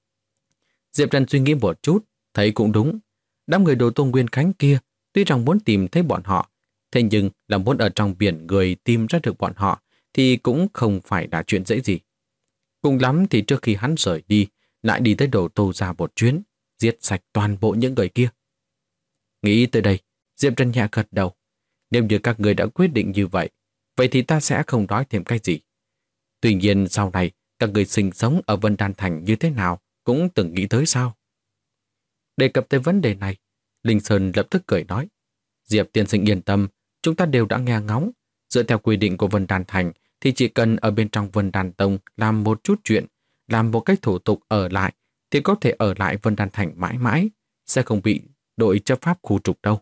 Diệp Trần suy nghĩ một chút, thấy cũng đúng. Đám người Đồ Tô Nguyên Khánh kia tuy rằng muốn tìm thấy bọn họ, thế nhưng là muốn ở trong biển người tìm ra được bọn họ thì cũng không phải là chuyện dễ gì. Cùng lắm thì trước khi hắn rời đi, lại đi tới Đồ Tô Gia một chuyến, giết sạch toàn bộ những người kia. Nghĩ tới đây, Diệp Trần nhẹ gật đầu. Nếu như các người đã quyết định như vậy, vậy thì ta sẽ không nói thêm cái gì. Tuy nhiên sau này, các người sinh sống ở Vân Đan Thành như thế nào cũng từng nghĩ tới sao? Đề cập tới vấn đề này, Linh Sơn lập tức cười nói, Diệp tiên sinh yên tâm, chúng ta đều đã nghe ngóng. Dựa theo quy định của Vân Đan Thành thì chỉ cần ở bên trong Vân Đan Tông làm một chút chuyện, làm một cách thủ tục ở lại thì có thể ở lại Vân Đan Thành mãi mãi, sẽ không bị đội chấp pháp khu trục đâu.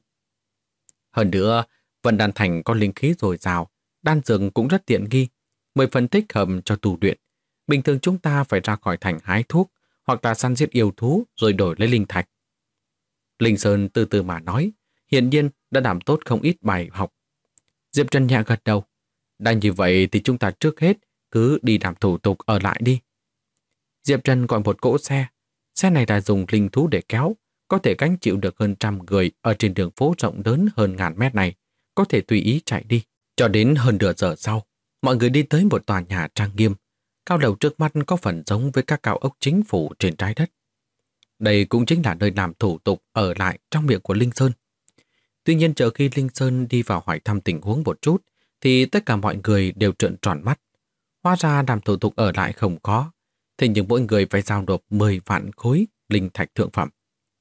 Hơn nữa, Vân Đan Thành có linh khí dồi dào, đan dược cũng rất tiện nghi, 10 phần thích hợp cho tu luyện. Bình thường chúng ta phải ra khỏi thành hái thuốc hoặc là săn giết yêu thú rồi đổi lấy linh thạch. Linh Sơn từ từ mà nói, hiển nhiên đã đảm tốt không ít bài học. Diệp Trần nhẹ gật đầu. Đã như vậy thì chúng ta trước hết cứ đi làm thủ tục ở lại đi. Diệp Trần gọi một cỗ xe. Xe này đã dùng linh thú để kéo, có thể gánh chịu được hơn 100 người ở trên đường phố rộng lớn hơn 1000 mét này, có thể tùy ý chạy đi. Cho đến hơn nửa giờ sau, mọi người đi tới một tòa nhà trang nghiêm. Cao lầu trước mắt có phần giống với các cao ốc chính phủ trên trái đất. Đây cũng chính là nơi làm thủ tục ở lại trong miệng của Linh Sơn. Tuy nhiên chờ khi Linh Sơn đi vào hỏi thăm tình huống một chút, thì tất cả mọi người đều trợn tròn mắt. Hóa ra làm thủ tục ở lại không có, thế nhưng mỗi người phải giao nộp 10 vạn khối linh thạch thượng phẩm.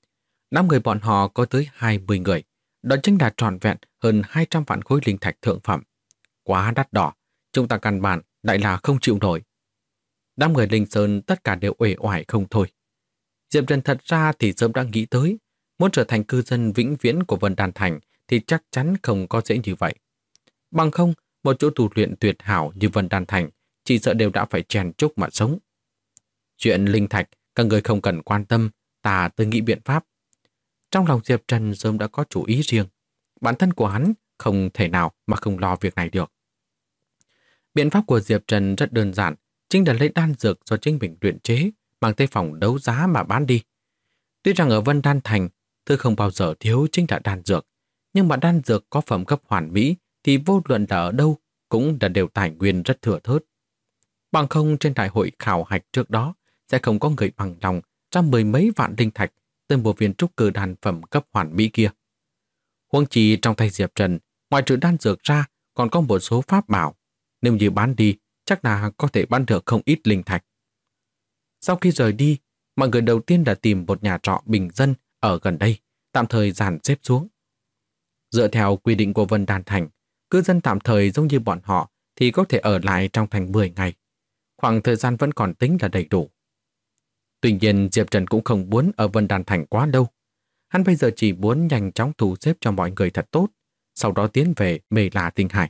5 người bọn họ có tới 20 người, đó chính là trọn vẹn hơn 200 vạn khối linh thạch thượng phẩm. Quá đắt đỏ, chúng ta căn bản lại là không chịu nổi. Đám người Linh Sơn tất cả đều uể oải không thôi. Diệp Trần thật ra thì sớm đã nghĩ tới, muốn trở thành cư dân vĩnh viễn của Vân Đan Thành thì chắc chắn không có dễ như vậy. Bằng không, một chỗ tu luyện tuyệt hảo như Vân Đan Thành chỉ sợ đều đã phải chèn chúc mà sống. Chuyện linh thạch, các người không cần quan tâm, ta tự nghĩ biện pháp. Trong lòng Diệp Trần sớm đã có chủ ý riêng. Bản thân của hắn không thể nào mà không lo việc này được. Biện pháp của Diệp Trần rất đơn giản, chính là lấy đan dược do chính mình luyện chế, mang tới phòng đấu giá mà bán đi. Tuy rằng ở Vân Đan Thành, thứ không bao giờ thiếu chính là đan dược, nhưng mà đan dược có phẩm cấp hoàn mỹ thì vô luận là ở đâu cũng là đều tài nguyên rất thừa thớt. Bằng không trên đại hội khảo hạch trước đó sẽ không có người bằng lòng ra 10 mấy vạn linh thạch tới một viên trúc cơ đan phẩm cấp hoàn mỹ kia. Huống chi trong tay Diệp Trần, ngoài trừ đan dược ra còn có một số pháp bảo, nếu như bán đi chắc là có thể bán được không ít linh thạch. Sau khi rời đi, mọi người đầu tiên đã tìm một nhà trọ bình dân ở gần đây, tạm thời dàn xếp xuống. Dựa theo quy định của Vân Đan Thành, cư dân tạm thời giống như bọn họ thì có thể ở lại trong thành 10 ngày. Khoảng thời gian vẫn còn tính là đầy đủ. Tuy nhiên Diệp Trần cũng không muốn ở Vân Đan Thành quá lâu. Hắn bây giờ chỉ muốn nhanh chóng thu xếp cho mọi người thật tốt, sau đó tiến về Mê La Tinh Hải.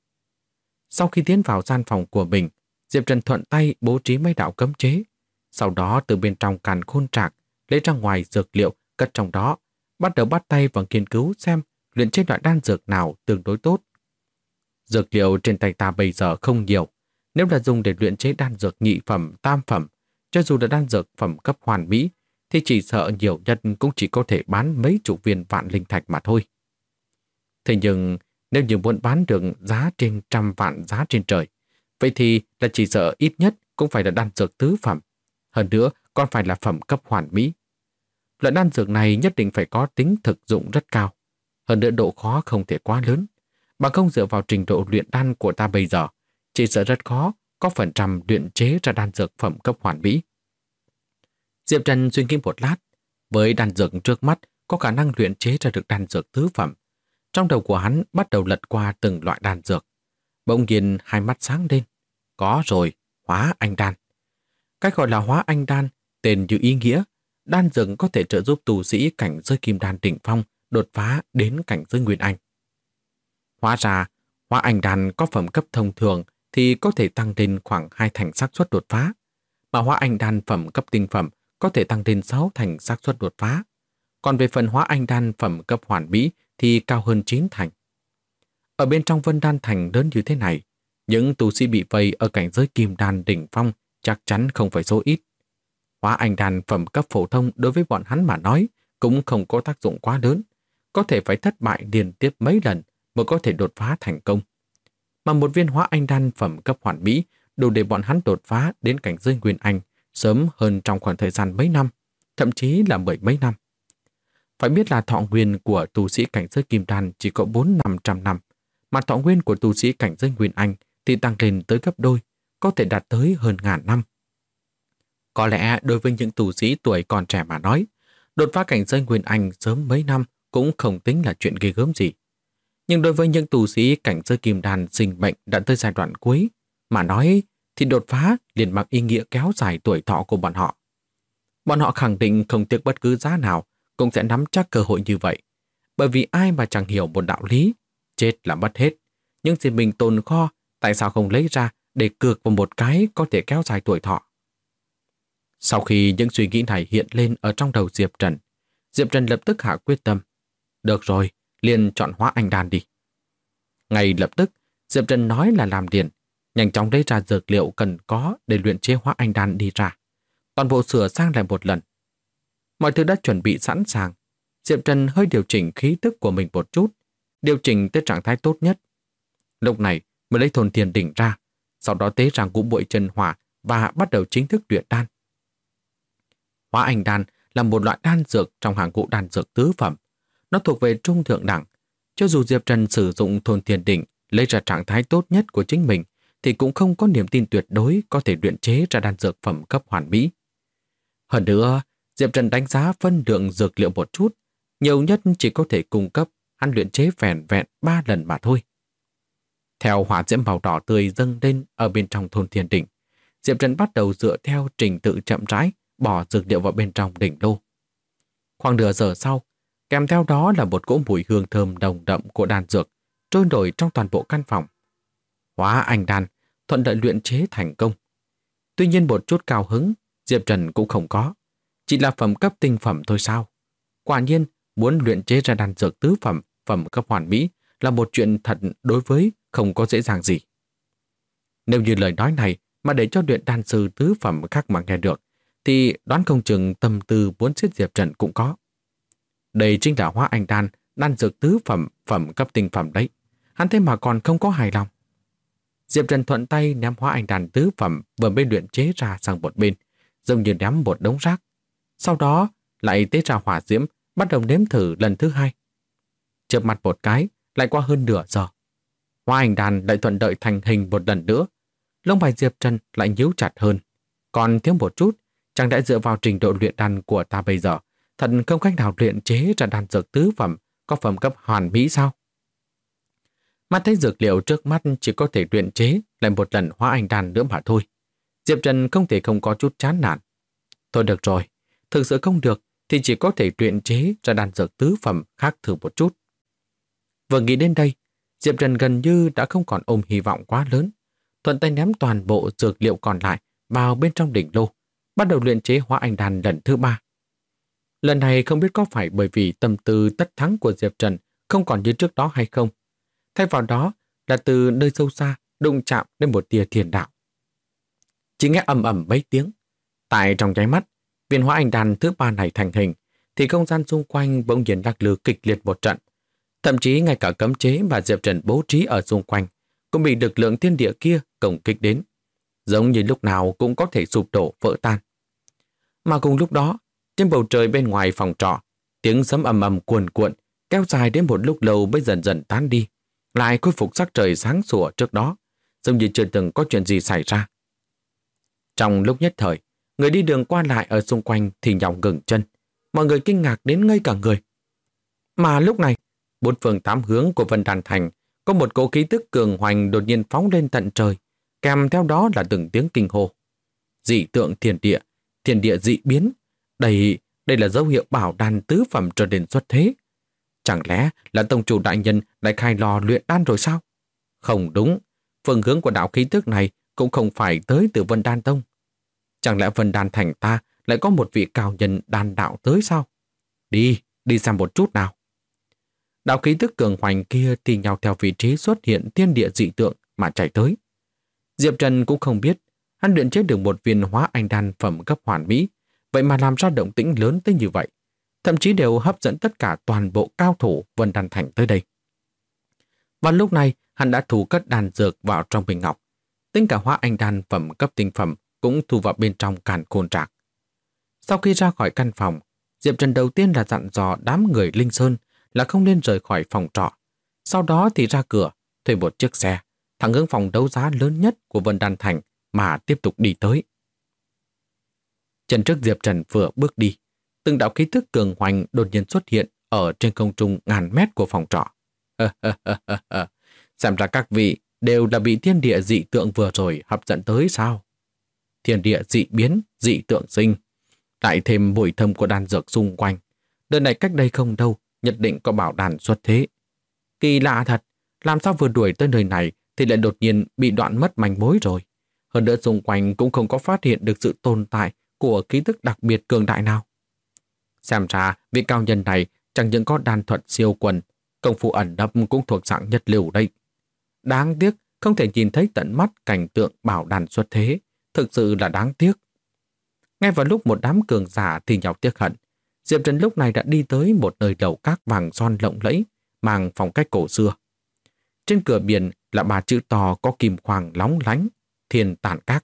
Sau khi tiến vào gian phòng của mình, Diệp Trần thuận tay bố trí mấy đạo cấm chế. Sau đó từ bên trong càn khôn trạc lấy ra ngoài dược liệu cất trong đó, bắt đầu bắt tay vào nghiên cứu xem luyện chế loại đan dược nào tương đối tốt. Dược liệu trên tay ta bây giờ không nhiều, nếu là dùng để luyện chế đan dược nhị phẩm, tam phẩm Cho dù là đan dược phẩm cấp hoàn mỹ, thì chỉ sợ nhiều nhất cũng chỉ có thể bán mấy chục viên vạn linh thạch mà thôi. Thế nhưng, nếu như muốn bán được giá trên trăm vạn giá trên trời, vậy thì là chỉ sợ ít nhất cũng phải là đan dược tứ phẩm. Hơn nữa, còn phải là phẩm cấp hoàn mỹ. Loại đan dược này nhất định phải có tính thực dụng rất cao. Hơn nữa độ khó không thể quá lớn. Bằng không dựa vào trình độ luyện đan của ta bây giờ, chỉ sợ rất khó có phần trăm luyện chế ra đan dược phẩm cấp hoàn mỹ. Diệp Trần suy nghĩ một lát, với đan dược trước mắt có khả năng luyện chế ra được đan dược tứ phẩm. Trong đầu của hắn bắt đầu lật qua từng loại đan dược. Bỗng nhiên hai mắt sáng lên. Có rồi, hóa anh đan. Cách gọi là hóa anh đan, tên như ý nghĩa, đan dược có thể trợ giúp tu sĩ cảnh giới kim đan đỉnh phong đột phá đến cảnh giới nguyên anh. Hóa ra, hóa anh đan có phẩm cấp thông thường thì có thể tăng lên khoảng 2 thành xác suất đột phá, mà hóa anh đan phẩm cấp tinh phẩm có thể tăng lên 6 thành xác suất đột phá. Còn về phần hóa anh đan phẩm cấp hoàn mỹ thì cao hơn 9 thành. Ở bên trong Vân Đan Thành lớn như thế này, những tu sĩ bị vây ở cảnh giới kim đan đỉnh phong chắc chắn không phải số ít. Hóa anh đan phẩm cấp phổ thông đối với bọn hắn mà nói cũng không có tác dụng quá lớn, có thể phải thất bại liên tiếp mấy lần mới có thể đột phá thành công. Mà một viên hóa anh đan phẩm cấp hoàn mỹ đủ để bọn hắn đột phá đến cảnh giới nguyên anh sớm hơn trong khoảng thời gian mấy năm, thậm chí là 10 mấy năm. Phải biết là thọ nguyên của tu sĩ cảnh giới kim đan chỉ có 400-500 năm, mà thọ nguyên của tu sĩ cảnh giới nguyên anh thì tăng lên tới gấp đôi, có thể đạt tới hơn 1000 năm. Có lẽ đối với những tu sĩ tuổi còn trẻ mà nói, đột phá cảnh giới nguyên anh sớm mấy năm cũng không tính là chuyện ghê gớm gì. Nhưng đối với những tu sĩ cảnh giới kim đan sinh bệnh đã tới giai đoạn cuối, mà nói thì đột phá liền mang ý nghĩa kéo dài tuổi thọ của bọn họ. Bọn họ khẳng định không tiếc bất cứ giá nào cũng sẽ nắm chắc cơ hội như vậy. Bởi vì ai mà chẳng hiểu một đạo lý, chết là mất hết. Nhưng gì mình tồn kho, tại sao không lấy ra để cược vào một cái có thể kéo dài tuổi thọ? Sau khi những suy nghĩ này hiện lên ở trong đầu Diệp Trần lập tức hạ quyết tâm. Được rồi, liền chọn hóa anh đan đi. Ngay lập tức, Diệp Trần nói là làm liền, nhanh chóng lấy ra dược liệu cần có để luyện chế hóa anh đan đi ra. Toàn bộ sửa sang lại một lần. Mọi thứ đã chuẩn bị sẵn sàng. Diệp Trần hơi điều chỉnh khí tức của mình một chút, điều chỉnh tới trạng thái tốt nhất. Lúc này mới lấy thôn thiền đỉnh ra, sau đó tế ra ngũ bội chân hỏa và bắt đầu chính thức luyện đan. Hóa anh đan là một loại đan dược trong hàng ngũ đan dược tứ phẩm. Nó thuộc về trung thượng đẳng. Cho dù Diệp Trần sử dụng thôn thiền đỉnh lấy ra trạng thái tốt nhất của chính mình, thì cũng không có niềm tin tuyệt đối có thể luyện chế ra đan dược phẩm cấp hoàn mỹ. Hơn nữa, Diệp Trần đánh giá phân lượng dược liệu một chút, nhiều nhất chỉ có thể cung cấp hắn luyện chế vẹn vẹn 3 lần mà thôi. Theo hỏa diễm màu đỏ tươi dâng lên ở bên trong thôn thiên đỉnh, Diệp Trần bắt đầu dựa theo trình tự chậm rãi bỏ dược liệu vào bên trong đỉnh lô. Khoảng nửa giờ sau, kèm theo đó là một cỗ mùi hương thơm nồng đậm của đan dược trôi nổi trong toàn bộ căn phòng. Hóa anh đan thuận lợi luyện chế thành công. Tuy nhiên một chút cao hứng Diệp Trần cũng không có, chỉ là phẩm cấp tinh phẩm thôi sao? Quả nhiên, muốn luyện chế ra đan dược tứ phẩm, phẩm cấp hoàn mỹ là một chuyện thật đối với không có dễ dàng gì. Nếu như lời nói này mà để cho luyện đan sư tứ phẩm khác mà nghe được, thì đoán không chừng tâm tư muốn giết Diệp Trần cũng có. Đây chính là hóa anh đan, đan dược tứ phẩm, phẩm cấp tinh phẩm đấy. Hắn thế mà còn không có hài lòng. Diệp Trần thuận tay ném hóa anh đan tứ phẩm vừa mới luyện chế ra sang một bên, giống như ném một đống rác. Sau đó lại tế ra hỏa diễm, bắt đầu nếm thử lần thứ hai. Chớp mặt một cái, lại qua hơn nửa giờ. Hóa anh đan lại thuận lợi thành hình một lần nữa. Lông mày Diệp Trần lại nhíu chặt hơn. Còn thiếu một chút, chẳng lẽ dựa vào trình độ luyện đan của ta bây giờ, thật không cách nào luyện chế ra đan dược tứ phẩm có phẩm cấp hoàn mỹ sao? Mắt thấy dược liệu trước mắt chỉ có thể luyện chế lại một lần hóa anh đan nữa mà thôi. Diệp Trần không thể không có chút chán nản. Thôi được rồi, thực sự không được thì chỉ có thể luyện chế ra đan dược tứ phẩm khác thử một chút. Vừa nghĩ đến đây, Diệp Trần gần như đã không còn ôm hy vọng quá lớn. Thuận tay ném toàn bộ dược liệu còn lại vào bên trong đỉnh lô, bắt đầu luyện chế hóa anh đan lần thứ 3. Lần này không biết có phải bởi vì tâm tư tất thắng của Diệp Trần không còn như trước đó hay không. Thay vào đó là từ nơi sâu xa đụng chạm đến một tia thiền đạo. Chỉ nghe ầm ầm mấy tiếng, Tại trong nháy mắt, viên hóa anh đan thứ 3 này thành hình, thì không gian xung quanh bỗng nhiên lắc lư kịch liệt một trận. Thậm chí ngay cả cấm chế mà Diệp Trần bố trí ở xung quanh cũng bị lực lượng thiên địa kia công kích đến, giống như lúc nào cũng có thể sụp đổ vỡ tan. Mà cùng lúc đó, trên bầu trời bên ngoài phòng trọ, tiếng sấm ầm ầm cuồn cuộn kéo dài đến một lúc lâu mới dần dần tán đi, lại khôi phục sắc trời sáng sủa trước đó, giống như chưa từng có chuyện gì xảy ra. Trong lúc nhất thời, người đi đường qua lại ở xung quanh thì nhỏng ngừng chân, mọi người kinh ngạc đến ngây cả người. Mà lúc này, bốn phương tám hướng của Vân Đan Thành có một cỗ khí tức cường hoành đột nhiên phóng lên tận trời, kèm theo đó là từng tiếng kinh hô. Dị tượng thiên địa dị biến, đây là dấu hiệu bảo đan tứ phẩm trở đến xuất thế. Chẳng lẽ là tông chủ đại nhân lại khai lò luyện đan rồi sao? Không đúng, phương hướng của đạo khí tức này cũng không phải tới từ Vân Đan Tông. Chẳng lẽ Vân Đan Thành ta lại có một vị cao nhân đan đạo tới sao? Đi xem một chút nào. Đạo khí tức cường hoành kia thì nhau theo vị trí xuất hiện thiên địa dị tượng mà chạy tới. Diệp Trần cũng không biết, hắn luyện chế được một viên hóa anh đan phẩm cấp hoàn mỹ, vậy mà làm ra động tĩnh lớn tới như vậy, thậm chí đều hấp dẫn tất cả toàn bộ cao thủ Vân Đan Thành tới đây. Và lúc này, hắn đã thu cất đan dược vào trong bình ngọc, tính cả hóa anh đan phẩm cấp tinh phẩm cũng thu vào bên trong càn khôn trạc. Sau khi ra khỏi căn phòng, Diệp Trần đầu tiên là dặn dò đám người Linh Sơn là không nên rời khỏi phòng trọ. Sau đó thì ra cửa, thuê một chiếc xe, thẳng hướng phòng đấu giá lớn nhất của Vân Đan Thành mà tiếp tục đi tới. Chân trước Diệp Trần vừa bước đi, từng đạo khí tức cường hoành đột nhiên xuất hiện ở trên không trung ngàn mét của phòng trọ. Xem ra các vị đều là bị thiên địa dị tượng vừa rồi hấp dẫn tới sao? Thiên địa dị biến, dị tượng sinh, lại thêm mùi thơm của đan dược xung quanh. Đợt này cách đây không đâu, nhất định có bảo đàn xuất thế. Kỳ lạ thật, làm sao vừa đuổi tới nơi này thì lại đột nhiên bị đoạn mất manh mối rồi. Hơn nữa xung quanh cũng không có phát hiện được sự tồn tại của khí tức đặc biệt cường đại nào. Xem ra vị cao nhân này chẳng những có đan thuật siêu quần, công phu ẩn nấp cũng thuộc dạng nhất lưu đây. Đáng tiếc không thể nhìn thấy tận mắt cảnh tượng bảo đàn xuất thế, thực sự là đáng tiếc. Ngay vào lúc một đám cường giả thì nhọc tiếc hận, Diệp Trần lúc này đã đi tới một nơi lầu các vàng son lộng lẫy, mang phong cách cổ xưa. Trên cửa biển là 3 chữ to có kim khoáng lóng lánh, Thiên Tản Các.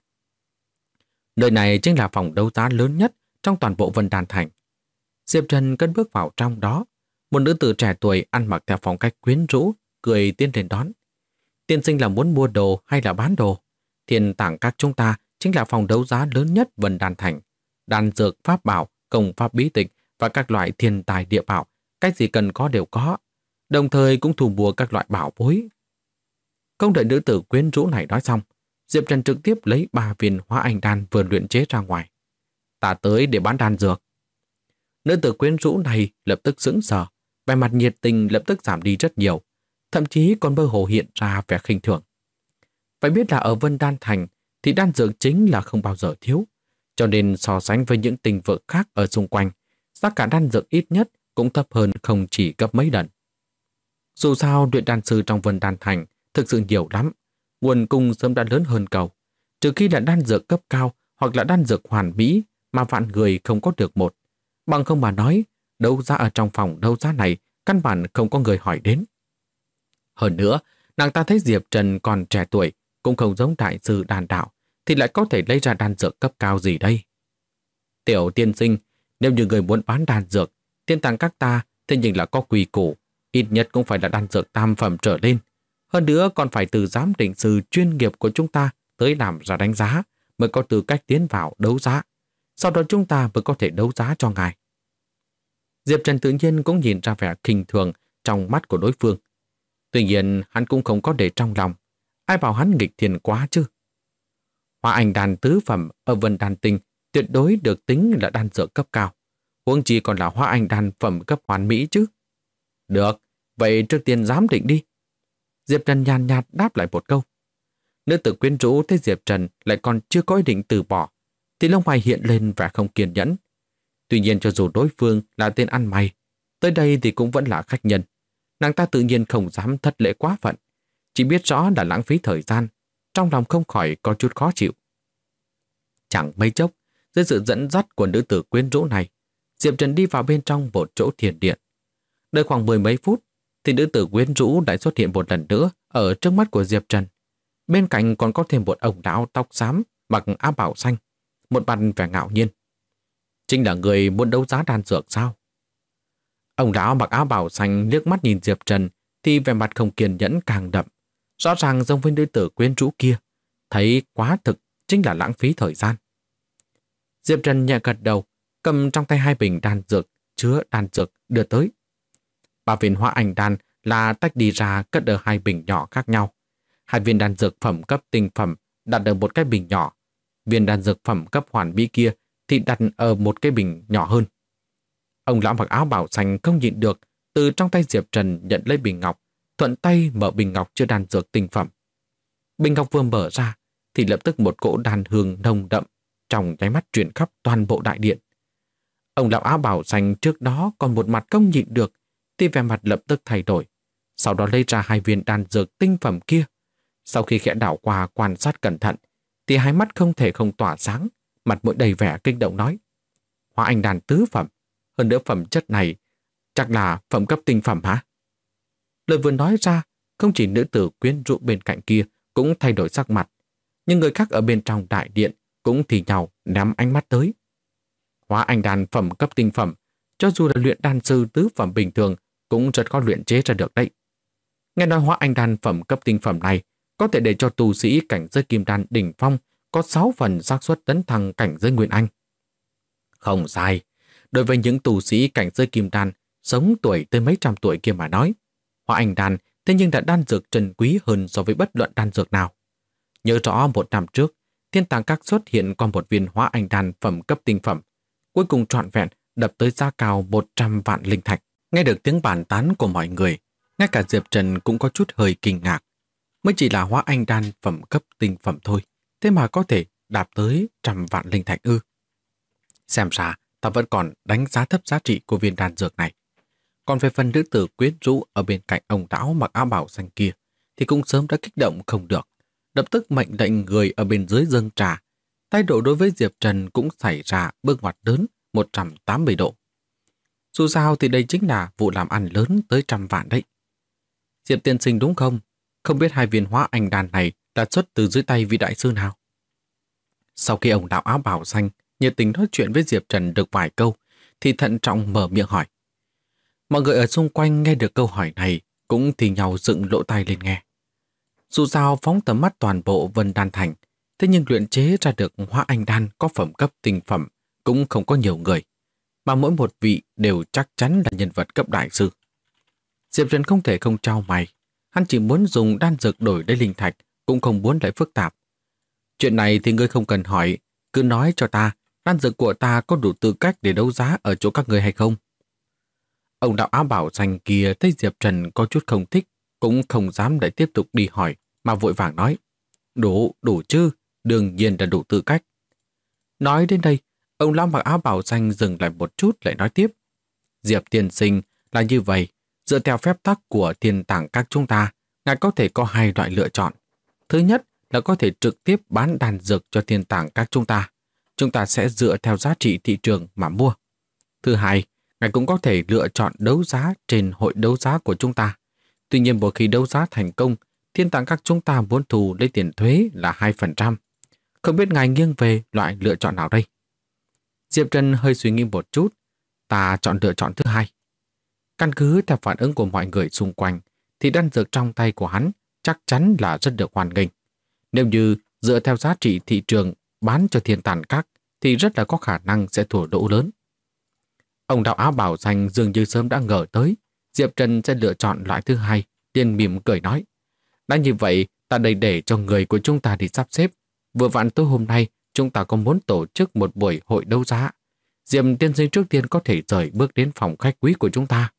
Nơi này chính là phòng đấu giá lớn nhất trong toàn bộ Vân Đan Thành. Diệp Trần cất bước vào trong đó, một nữ tử trẻ tuổi ăn mặc theo phong cách quyến rũ, cười tiến lên đón. Tiên sinh là muốn mua đồ hay là bán đồ? Thiên Tản Các chúng ta chính là phòng đấu giá lớn nhất Vân Đan Thành. Đan dược, pháp bảo, công pháp bí tịch và các loại thiên tài địa bảo, cái gì cần có đều có. Đồng thời cũng thu mua các loại bảo bối. Không đợi nữ tử quyến rũ này nói xong, Diệp Trần trực tiếp lấy 3 viên hóa anh đan vừa luyện chế ra ngoài. Ta tới để bán đan dược. Nữ tử quyến rũ này lập tức sững sờ, vẻ mặt nhiệt tình lập tức giảm đi rất nhiều, thậm chí còn mơ hồ hiện ra vẻ khinh thường. Phải biết là ở Vân Đan Thành thì đan dược chính là không bao giờ thiếu, cho nên so sánh với những tình vực khác ở xung quanh, giá cả đan dược ít nhất cũng thấp hơn không chỉ gấp mấy lần. Dù sao luyện đan sư trong Vân Đan Thành thực sự nhiều lắm, nguồn cung sớm đã lớn hơn cầu, trừ khi là đan dược cấp cao hoặc là đan dược hoàn mỹ mà vạn người không có được một. Bằng không mà nói, đấu giá ở trong phòng đấu giá này căn bản không có người hỏi đến. Hơn nữa, nàng ta thấy Diệp Trần còn trẻ tuổi, cũng không giống đại sư đan đạo, thì lại có thể lấy ra đan dược cấp cao gì đây? Tiểu tiên sinh, nếu như người muốn bán đan dược, Thiên Tản Các ta thế nhưng là có quy củ, ít nhất cũng phải là đan dược tam phẩm trở lên. Hơn nữa còn phải từ giám định sư chuyên nghiệp của chúng ta tới làm ra đánh giá mới có tư cách tiến vào đấu giá. Sau đó chúng ta mới có thể đấu giá cho ngài. Diệp Trần tự nhiên cũng nhìn ra vẻ khinh thường trong mắt của đối phương. Tuy nhiên hắn cũng không có để trong lòng. Ai bảo hắn nghịch thiên quá chứ? Hóa anh đan tứ phẩm ở Vân Đan Tinh tuyệt đối được tính là đan dược cấp cao. Huống chi còn là hóa anh đan phẩm cấp hoàn mỹ chứ. Được, vậy trước tiên giám định đi. Diệp Trần nhàn nhạt đáp lại một câu. Nữ tử quyến rũ thấy Diệp Trần lại còn chưa có ý định từ bỏ, thì lông mày hiện lên vẻ không kiên nhẫn. Tuy nhiên cho dù đối phương là tên ăn mày, tới đây thì cũng vẫn là khách nhân. Nàng ta tự nhiên không dám thất lễ quá phận, chỉ biết rõ là lãng phí thời gian, trong lòng không khỏi có chút khó chịu. Chẳng mấy chốc, Dưới sự dẫn dắt của nữ tử quyến rũ này, Diệp Trần đi vào bên trong một chỗ thiền điện. Đợi khoảng 10 mấy phút, thì nữ tử quyến rũ lại xuất hiện một lần nữa ở trước mắt của Diệp Trần. Bên cạnh còn có thêm một ông lão tóc xám mặc áo bào xanh, một mặt vẻ ngạo nhiên. Chính là người muốn đấu giá đan dược sao? Ông lão mặc áo bào xanh liếc mắt nhìn Diệp Trần thì vẻ mặt không kiên nhẫn càng đậm. Rõ ràng giống với nữ tử quyến rũ kia, thấy quá thực chính là lãng phí thời gian. Diệp Trần nhẹ gật đầu, cầm trong tay 2 bình đan dược chứa đan dược đưa tới. 3 viên hóa ảnh đan là tách đi ra cất ở 2 bình nhỏ khác nhau. 2 viên đan dược phẩm cấp tinh phẩm đặt ở một cái bình nhỏ. Viên đan dược phẩm cấp hoàn mỹ kia thì đặt ở một cái bình nhỏ hơn. Ông lão mặc áo bào xanh không nhịn được, từ trong tay Diệp Trần nhận lấy bình ngọc, thuận tay mở bình ngọc chứa đan dược tinh phẩm. Bình ngọc vừa mở ra thì lập tức một cỗ đan hương nồng đậm trong nháy mắt truyền khắp toàn bộ đại điện. Ông lão áo bào xanh trước đó còn một mặt không nhịn được thì vẻ mặt lập tức thay đổi. Sau đó lấy ra 2 viên đan dược tinh phẩm kia. Sau khi khẽ đảo qua quan sát cẩn thận thì hai mắt không thể không tỏa sáng, mặt mũi đầy vẻ kích động nói: Hóa anh đan tứ phẩm, hơn nữa phẩm chất này chắc là phẩm cấp tinh phẩm hả? Lời vừa nói ra, không chỉ nữ tử quyến rũ bên cạnh kia cũng thay đổi sắc mặt, nhưng người khác ở bên trong đại điện cũng thì nhau ném ánh mắt tới. Hóa anh đan phẩm cấp tinh phẩm, cho dù là luyện đan sư tứ phẩm bình thường cũng rất khó luyện chế ra được đấy. Nghe nói hóa anh đan phẩm cấp tinh phẩm này có thể để cho tu sĩ cảnh giới kim đan đỉnh phong có 6 phần xác suất tấn thăng cảnh giới nguyên anh. Không sai, đối với những tu sĩ cảnh giới kim đan sống tuổi tới mấy trăm tuổi kia mà nói, hóa anh đan thế nhưng đã đan dược trân quý hơn so với bất luận đan dược nào. Nhớ rõ 1 năm trước, Thiên Tàng Các xuất hiện qua một viên hóa anh đan phẩm cấp tinh phẩm, cuối cùng trọn vẹn đập tới giá cao 100 vạn linh thạch. Nghe được tiếng bàn tán của mọi người, ngay cả Diệp Trần cũng có chút hơi kinh ngạc. Mới chỉ là hóa anh đan phẩm cấp tinh phẩm thôi, thế mà có thể đạp tới 100 vạn linh thạch ư? Xem ra ta vẫn còn đánh giá thấp giá trị của viên đan dược này. Còn về phần nữ tử quyến rũ ở bên cạnh ông lão mặc áo bào xanh kia thì cũng sớm đã kích động không được, lập tức mệnh lệnh người ở bên dưới dâng trà. Thái độ đối với Diệp Trần cũng xảy ra bước ngoặt lớn 180 độ. Dù sao thì đây chính là vụ làm ăn lớn tới 100 vạn đấy. Diệp tiên sinh đúng không? Không biết 2 viên hóa anh đan này là xuất từ dưới tay vị đại sư nào? Sau khi ông lão áo bào xanh nhiệt tình nói chuyện với Diệp Trần được vài câu thì thận trọng mở miệng hỏi. Mọi người ở xung quanh nghe được câu hỏi này cũng thì nhau dựng lỗ tai lên nghe. Dù sao phóng tầm mắt toàn bộ Vân Đan Thành, thế nhưng luyện chế ra được hóa anh đan có phẩm cấp tinh phẩm cũng không có nhiều người, mà mỗi một vị đều chắc chắn là nhân vật cấp đại sư. Diệp Trần không thể không trao mày, hắn chỉ muốn dùng đan dược đổi lấy linh thạch, cũng không muốn lại phức tạp. Chuyện này thì ngươi không cần hỏi, cứ nói cho ta, đan dược của ta có đủ tư cách để đấu giá ở chỗ các ngươi hay không? Ông đạo áo bảo xanh kia thấy Diệp Trần có chút không thích, cũng không dám lại tiếp tục đi hỏi, mà vội vàng nói. Đủ chứ, đương nhiên là đủ tư cách. Nói đến đây, ông lão mặc áo bào xanh dừng lại một chút lại nói tiếp. Diệp tiên sinh là như vậy, dựa theo phép tắc của Thiên Tàng Các chúng ta, ngài có thể có 2 loại lựa chọn. Thứ nhất là có thể trực tiếp bán đan dược cho Thiên Tàng Các chúng ta sẽ dựa theo giá trị thị trường mà mua. Thứ hai, ngài cũng có thể lựa chọn đấu giá trên hội đấu giá của chúng ta. Tuy nhiên một khi đấu giá thành công, Thiên Tàng Các chúng ta muốn thu lấy tiền thuế là 2%. Không biết ngài nghiêng về loại lựa chọn nào đây? Diệp Trần hơi suy nghĩ một chút, ta chọn lựa chọn thứ hai. Căn cứ theo phản ứng của mọi người xung quanh, thì đan dược trong tay của hắn chắc chắn là rất được hoan nghênh. Nếu như dựa theo giá trị thị trường bán cho Thiên Tàng Các, thì rất là có khả năng sẽ thua lỗ lớn. Ông đạo áo bảo xanh dường như sớm đã ngờ tới Diệp Trần sẽ lựa chọn loại thứ hai, liền mỉm cười nói. Đã như vậy, ta đây để cho người của chúng ta đi sắp xếp. Vừa vặn tối hôm nay, chúng ta có muốn tổ chức một buổi hội đấu giá. Diệp tiên sinh trước tiên có thể rời bước đến phòng khách quý của chúng ta.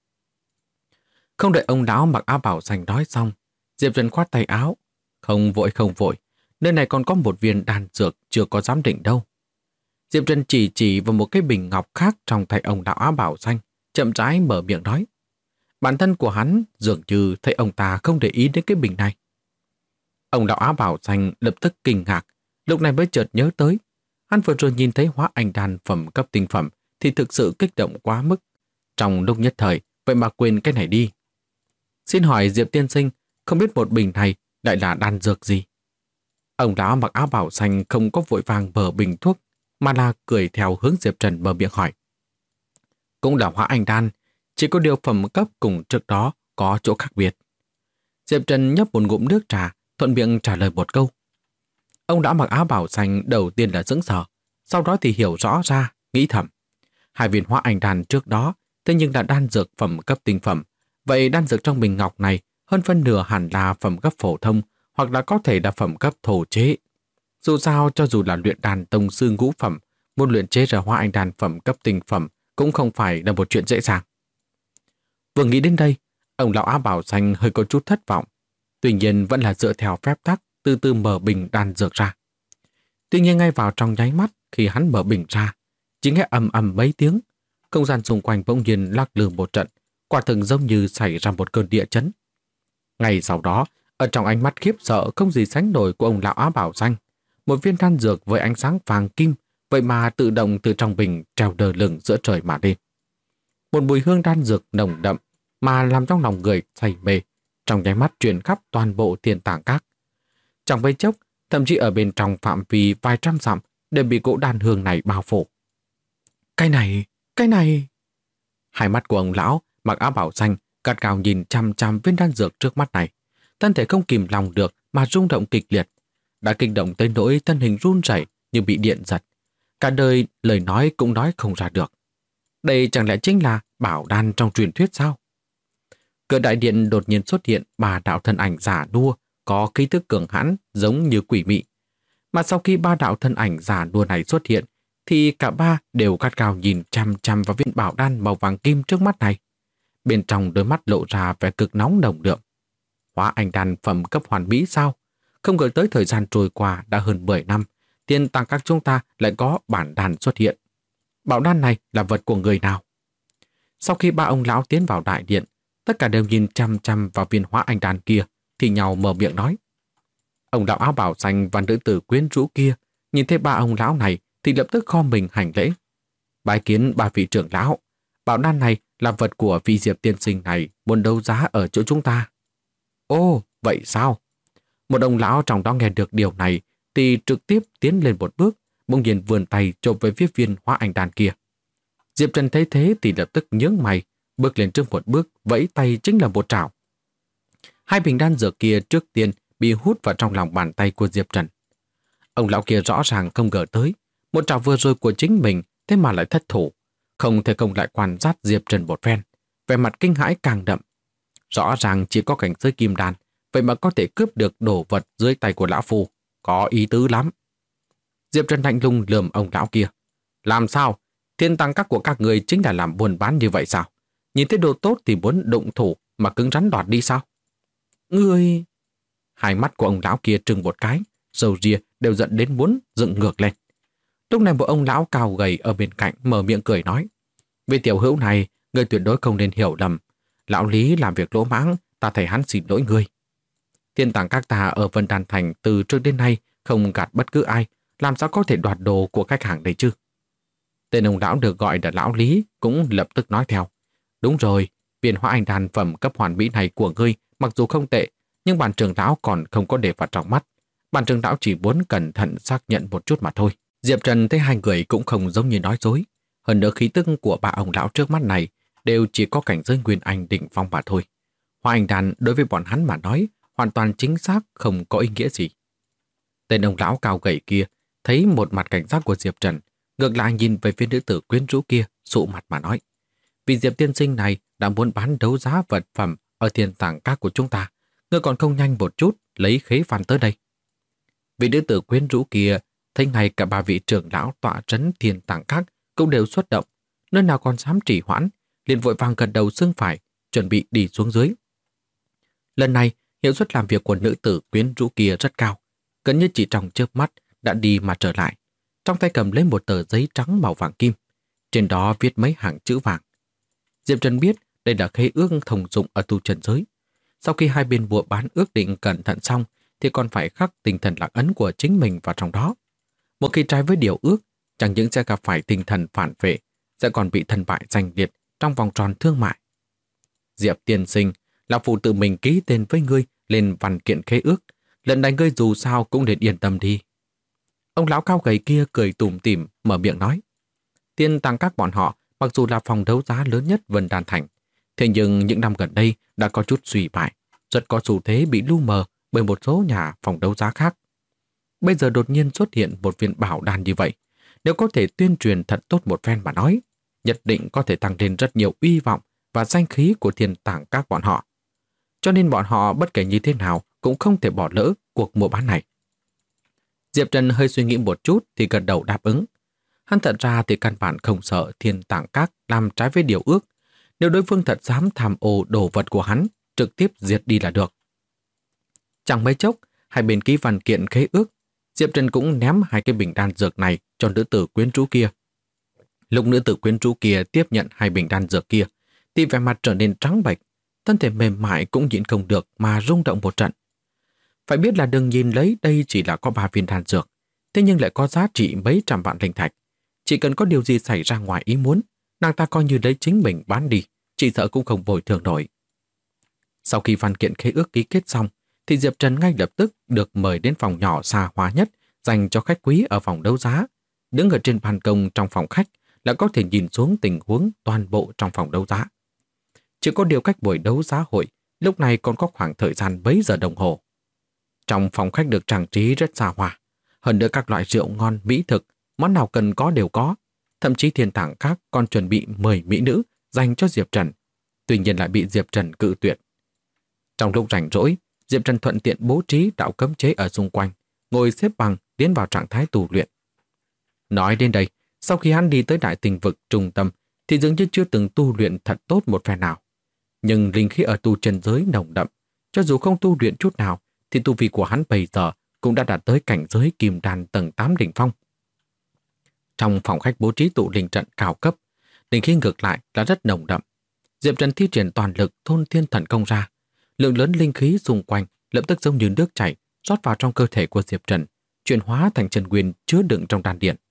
Không đợi ông lão mặc áo bảo xanh nói xong, Diệp Trần khoát tay áo. Không vội, nơi này còn có một viên đan dược chưa có giám định đâu. Diệp Trần chỉ vào một cái bình ngọc khác trong tay ông lão áo bảo xanh, chậm rãi mở miệng nói. Bản thân của hắn dường như thấy ông ta không để ý đến cái bình này. Ông lão áo bảo xanh lập tức kinh ngạc, lúc này mới chợt nhớ tới. Hắn vừa rồi nhìn thấy hóa anh đan phẩm cấp tinh phẩm thì thực sự kích động quá mức. Trong lúc nhất thời, vậy mà quên cái này đi. Xin hỏi Diệp tiên sinh, không biết một bình này lại là đan dược gì? Ông lão mặc áo bảo xanh không có vội vàng mở bình thuốc, mà là cười theo hướng Diệp Trần mở miệng hỏi. Cũng là hóa anh đan, chỉ có điều phẩm cấp cùng trước đó có chỗ khác biệt. Diệp Trần nhấp một ngụm nước trà, thuận miệng trả lời một câu. Ông đã mặc áo bảo xanh đầu tiên là sững sờ, sau đó thì hiểu rõ ra, nghĩ thầm. Hai viên hóa anh đan trước đó, thế nhưng là đan dược phẩm cấp tinh phẩm. Vậy đan dược trong bình ngọc này hơn phân nửa hẳn là phẩm cấp phổ thông, hoặc là có thể là phẩm cấp thổ chế. Dù sao, cho dù là luyện đan tông sư ngũ phẩm, muốn luyện chế ra hóa anh đan phẩm cấp tinh phẩm cũng không phải là một chuyện dễ dàng. Vừa nghĩ đến đây, ông lão áo bảo xanh hơi có chút thất vọng. Tuy nhiên vẫn là dựa theo phép tắc từ từ mở bình đan dược ra. Tuy nhiên ngay vào trong nháy mắt khi hắn mở bình ra, chỉ nghe ầm ầm mấy tiếng, không gian xung quanh bỗng nhiên lắc lư một trận, quả thực giống như xảy ra một cơn địa chấn. Ngay sau đó, ở trong ánh mắt khiếp sợ không gì sánh nổi của ông lão áo bảo xanh, một viên đan dược với ánh sáng vàng kim vậy mà tự động từ trong bình treo đờ lửng giữa trời mà đi. Một mùi hương đan dược nồng đậm mà làm trong lòng người say mê, trong nháy mắt truyền khắp toàn bộ Thiên Tàng Các. Trong vây chốc, thậm chí ở bên trong phạm vi vài trăm dặm đều bị cỗ đan hương này bao phủ. Cái này... Hai mắt của ông lão mặc áo bảo xanh gắt gao nhìn chằm chằm viên đan dược trước mắt này, thân thể không kìm lòng được mà rung động kịch liệt, đã kinh động tới nỗi thân hình run rẩy như bị điện giật, cả đời lời nói cũng nói không ra được. Đây chẳng lẽ chính là bảo đan trong truyền thuyết sao? Cửa đại điện đột nhiên xuất hiện ba đạo thân ảnh giả nua có khí tức cường hãn giống như quỷ mị. Mà sau khi ba đạo thân ảnh giả nua này xuất hiện thì cả ba đều gắt gao nhìn chằm chằm vào viên bảo đan màu vàng kim trước mắt này. Bên trong đôi mắt lộ ra vẻ cực nóng nồng đượm. Hóa anh đan phẩm cấp hoàn mỹ sao? Không ngờ tới thời gian trôi qua đã hơn 10 năm, Thiên Tàng Các chúng ta lại có bản đan xuất hiện. Bảo đan này là vật của người nào? Sau khi ba ông lão tiến vào đại điện, tất cả đều nhìn chằm chằm vào viên hóa anh đan kia, thì nhau mở miệng nói. Ông lão áo bảo xanh và nữ tử quyến rũ kia nhìn thấy ba ông lão này thì lập tức khom mình hành lễ. Bái kiến ba vị trưởng lão, bảo đan này là vật của vị Diệp tiên sinh này muốn đấu giá ở chỗ chúng ta. Ồ, vậy sao? Một ông lão trong đó nghe được điều này thì trực tiếp tiến lên một bước, bỗng nhiên vươn tay chộp về phía viên hóa anh đan kia. Diệp Trần thấy thế thì lập tức nhướng mày, bước lên trước một bước, vẫy tay chính là một trảo. Hai bình đan dược kia trước tiên bị hút vào trong lòng bàn tay của Diệp Trần. Ông lão kia rõ ràng không ngờ tới, một trảo vừa rồi của chính mình thế mà lại thất thủ, không thể không lại quan sát Diệp Trần một phen, vẻ mặt kinh hãi càng đậm. Rõ ràng chỉ có cảnh giới kim đan, vậy mà có thể cướp được đồ vật dưới tay của lão phu, có ý tứ lắm. Diệp Trần lạnh lùng lườm ông lão kia. Làm sao? Thiên Tàng Các của các người chính là làm buôn bán như vậy sao? Nhìn thấy đồ tốt thì muốn đụng thủ mà cứng rắn đoạt đi sao? Ngươi... Hai mắt của ông lão kia trừng một cái, râu ria đều giận đến muốn dựng ngược lên. Lúc này một ông lão cao gầy ở bên cạnh mở miệng cười nói. Vì tiểu hữu này, người tuyệt đối không nên hiểu lầm. Lão Lý làm việc lỗ mãng, ta thấy hắn xin lỗi ngươi. Thiên Tàng Các ta ở Vân Đan Thành từ trước đến nay không gạt bất cứ ai, làm sao có thể đoạt đồ của khách hàng đây chứ? Tên ông lão được gọi là Lão Lý cũng lập tức nói theo. Đúng rồi, viên hóa anh đan phẩm cấp hoàn mỹ này của ngươi mặc dù không tệ, nhưng bản trưởng lão còn không có để vào trong mắt. Bản trưởng lão chỉ muốn cẩn thận xác nhận một chút mà thôi. Diệp Trần thấy hai người cũng không giống như nói dối. Hơn nữa khí tức của ba ông lão trước mắt này đều chỉ có cảnh giới nguyên anh đỉnh phong mà thôi. Hóa anh đan đối với bọn hắn mà nói hoàn toàn chính xác, không có ý nghĩa gì. Tên ông lão cao gầy kia thấy một mặt cảnh giác của Diệp Trần, ngược lại nhìn về phía nữ tử quyến rũ kia, sụ mặt mà nói. Vì Diệp tiên sinh này đã muốn bán đấu giá vật phẩm ở Thiên Tàng Các của chúng ta, ngươi còn không nhanh một chút lấy khế phàn tới đây. Vị nữ tử quyến rũ kia thấy ngay cả ba vị trưởng lão tọa trấn Thiên Tàng Các cũng đều xuất động, nơi nào còn dám trì hoãn, liền vội vàng gật đầu xương phải, chuẩn bị đi xuống dưới. Lần này, hiệu suất làm việc của nữ tử quyến rũ kia rất cao, gần như chỉ trong chớp mắt đã đi mà trở lại. Trong tay cầm lấy một tờ giấy trắng màu vàng kim, trên đó viết mấy hàng chữ vàng. Diệp Trần biết đây là khế ước thông dụng ở tu trần giới. Sau khi hai bên mua bán ước định cẩn thận xong thì còn phải khắc tinh thần lạc ấn của chính mình vào trong đó. Một khi trái với điều ước, chẳng những sẽ gặp phải tinh thần phản vệ, sẽ còn bị thân bại danh liệt trong vòng tròn thương mại. Diệp tiên sinh, lão phu tự mình ký tên với ngươi lên văn kiện khế ước. Lần này ngươi dù sao cũng nên yên tâm đi. Ông lão cao gầy kia cười tủm tỉm mở miệng nói. Tiên Tàng Các bọn họ mặc dù là phòng đấu giá lớn nhất Vân Đan Thành, thế nhưng những năm gần đây đã có chút suy bại, rất có xu thế bị lu mờ bởi một số nhà phòng đấu giá khác. Bây giờ đột nhiên xuất hiện một viên bảo đan như vậy, nếu có thể tuyên truyền thật tốt một phen mà nói, nhất định có thể tăng lên rất nhiều uy vọng và danh khí của Thiên Tàng Các bọn họ. Cho nên bọn họ bất kể như thế nào cũng không thể bỏ lỡ cuộc mua bán này. Diệp Trần hơi suy nghĩ một chút thì gật đầu đáp ứng. Hắn thật ra thì căn bản không sợ Thiên Tàng Các làm trái với điều ước. Nếu đối phương thật dám tham ô đồ vật của hắn, trực tiếp diệt đi là được. Chẳng mấy chốc, hai bên ký văn kiện khế ước, Diệp Trần cũng ném hai cái bình đan dược này cho nữ tử quyến rũ kia. Lúc nữ tử quyến rũ kia tiếp nhận hai bình đan dược kia, thì vẻ mặt trở nên trắng bệch, thân thể mềm mại cũng nhịn không được mà rung động một trận. Phải biết là đừng nhìn lấy đây chỉ là có 3 viên đan dược, thế nhưng lại có giá trị mấy trăm vạn linh thạch. Chỉ cần có điều gì xảy ra ngoài ý muốn, nàng ta coi như lấy chính mình bán đi, chỉ sợ cũng không bồi thường nổi. Sau khi văn kiện khế ước ký kết xong, thì Diệp Trần ngay lập tức được mời đến phòng nhỏ xa hoa nhất dành cho khách quý ở phòng đấu giá. Đứng ở trên ban công trong phòng khách là có thể nhìn xuống tình huống toàn bộ trong phòng đấu giá. Chỉ có điều cách buổi đấu giá hội lúc này còn có khoảng thời gian mấy giờ đồng hồ. Trong phòng khách được trang trí rất xa hoa, hơn nữa các loại rượu ngon mỹ thực, món nào cần có đều có. Thậm chí Thiên Tàng Các còn chuẩn bị 10 mỹ nữ dành cho Diệp Trần, tuy nhiên lại bị Diệp Trần cự tuyệt. Trong lúc rảnh rỗi, Diệp Trần thuận tiện bố trí đạo cấm chế ở xung quanh, ngồi xếp bằng tiến vào trạng thái tu luyện. Nói đến đây, sau khi hắn đi tới đại tình vực trung tâm thì dường như chưa từng tu luyện thật tốt một phen nào. Nhưng linh khí ở tu chân giới nồng đậm, cho dù không tu luyện chút nào thì tu vi của hắn bây giờ cũng đã đạt tới cảnh giới kim đan tầng 8 đỉnh phong. Trong phòng khách bố trí tụ linh trận cao cấp, linh khí ngược lại là rất nồng đậm. Diệp Trần thi triển toàn lực thôn thiên thần công ra, lượng lớn linh khí xung quanh lập tức giống như nước chảy rót vào trong cơ thể của Diệp Trần, chuyển hóa thành chân nguyên chứa đựng trong đan điền.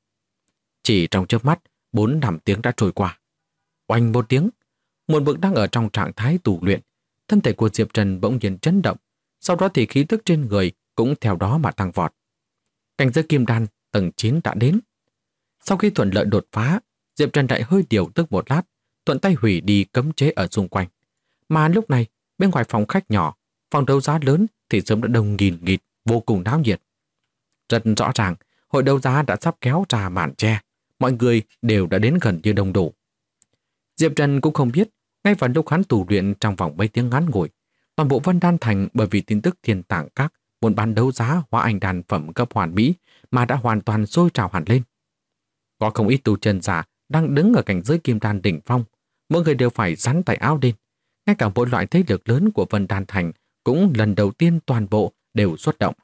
Chỉ trong chớp mắt, 4-5 tiếng đã trôi qua. Oanh một tiếng, một mực đang ở trong trạng thái tu luyện, thân thể của Diệp Trần bỗng nhiên chấn động, sau đó thì khí tức trên người cũng theo đó mà tăng vọt. Cảnh giới kim đan tầng 9 đã đến. Sau khi thuận lợi đột phá, Diệp Trần lại hơi điều tức một lát, thuận tay hủy đi cấm chế ở xung quanh. Mà lúc này, bên ngoài phòng khách nhỏ, phòng đấu giá lớn thì sớm đã đông nghìn nghịt, vô cùng náo nhiệt. Rất rõ ràng, hội đấu giá đã sắp kéo ra màn che, mọi người đều đã đến gần như đông đủ. Diệp Trần cũng không biết, ngay vào lúc hắn tu luyện trong vòng mấy tiếng ngắn ngủi, toàn bộ Vân Đan Thành bởi vì tin tức Thiên Tàng Các muốn bán đấu giá hóa anh đan phẩm cấp hoàn mỹ mà đã hoàn toàn sôi trào hẳn lên. Có không ít tu chân giả đang đứng ở cảnh giới kim đan đỉnh phong, mỗi người đều phải rắn tay áo lên. Ngay cả mỗi loại thế lực lớn của Vân Đan Thành cũng lần đầu tiên toàn bộ đều xuất động.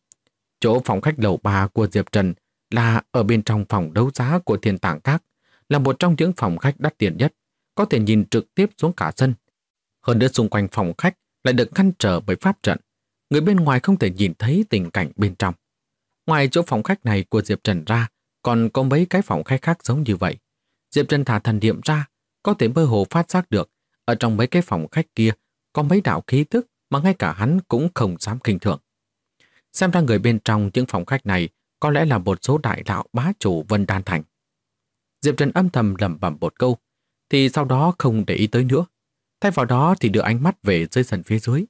Chỗ phòng khách lầu 3 của Diệp Trần là ở bên trong phòng đấu giá của Thiên Tàng Các, là một trong những phòng khách đắt tiền nhất, có thể nhìn trực tiếp xuống cả sân. Hơn nữa xung quanh phòng khách lại được ngăn trở bởi pháp trận, người bên ngoài không thể nhìn thấy tình cảnh bên trong. Ngoài chỗ phòng khách này của Diệp Trần ra, còn có mấy cái phòng khách khác giống như vậy. Diệp Trần thả thần niệm ra, có thể mơ hồ phát giác được, ở trong mấy cái phòng khách kia có mấy đạo khí tức mà ngay cả hắn cũng không dám khinh thường. Xem ra người bên trong những phòng khách này có lẽ là một số đại đạo bá chủ Vân Đan Thành. Diệp Trần âm thầm lẩm bẩm một câu, thì sau đó không để ý tới nữa. Thay vào đó thì đưa ánh mắt về dưới sân phía dưới.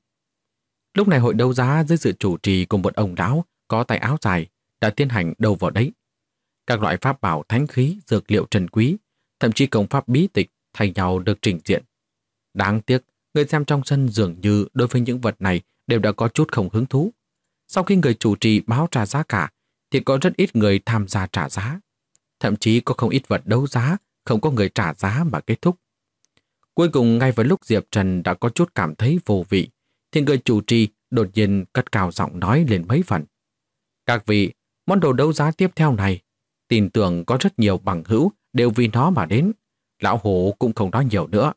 Lúc này hội đấu giá dưới sự chủ trì của một ông lão có tay áo dài đã tiến hành đầu vào đấy. Các loại pháp bảo thánh khí, dược liệu trân quý, thậm chí công pháp bí tịch thay nhau được trình diện. Đáng tiếc, người xem trong sân dường như đối với những vật này đều đã có chút không hứng thú. Sau khi người chủ trì báo trả giá cả, thì có rất ít người tham gia trả giá. Thậm chí có không ít vật đấu giá, không có người trả giá mà kết thúc. Cuối cùng, ngay vào lúc Diệp Trần đã có chút cảm thấy vô vị, thì người chủ trì đột nhiên cất cao giọng nói lên mấy phần. Các vị, món đồ đấu giá tiếp theo này, tin tưởng có rất nhiều bằng hữu đều vì nó mà đến. Lão Hổ cũng không nói nhiều nữa.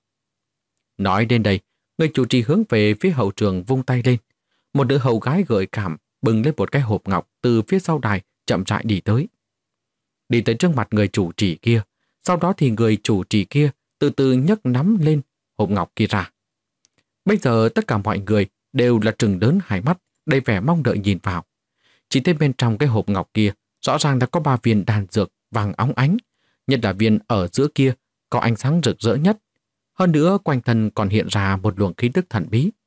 Nói đến đây, người chủ trì hướng về phía hậu trường vung tay lên. Một đứa hầu gái gợi cảm bưng lên một cái hộp ngọc từ phía sau đài chậm rãi đi tới. đi tới trước mặt người chủ trì kia. Sau đó thì người chủ trì kia từ từ nhấc nắm lên hộp ngọc kia ra. Bây giờ tất cả mọi người đều là trừng lớn hai mắt, đầy vẻ mong đợi nhìn vào. Chỉ thấy bên trong cái hộp ngọc kia rõ ràng là có 3 viên đan dược vàng óng ánh, nhất là viên ở giữa kia có ánh sáng rực rỡ nhất. Hơn nữa quanh thân còn hiện ra một luồng khí tức thần bí.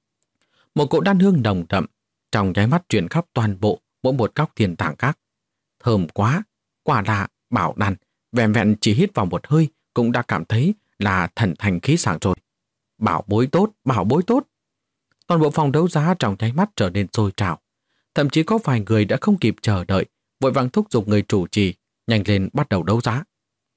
Một cỗ đan hương nồng đậm trong nháy mắt truyền khắp toàn bộ mỗi một góc thiên tàng các. Thơm quá, quả là bảo đan, vẹn vẹn chỉ hít vào một hơi cũng đã cảm thấy là thần thành khí sảng rồi. Bảo bối tốt, bảo bối tốt. Toàn bộ phòng đấu giá trong nháy mắt trở nên sôi trào. Thậm chí có vài người đã không kịp chờ đợi, vội vàng thúc giục người chủ trì nhanh lên bắt đầu đấu giá.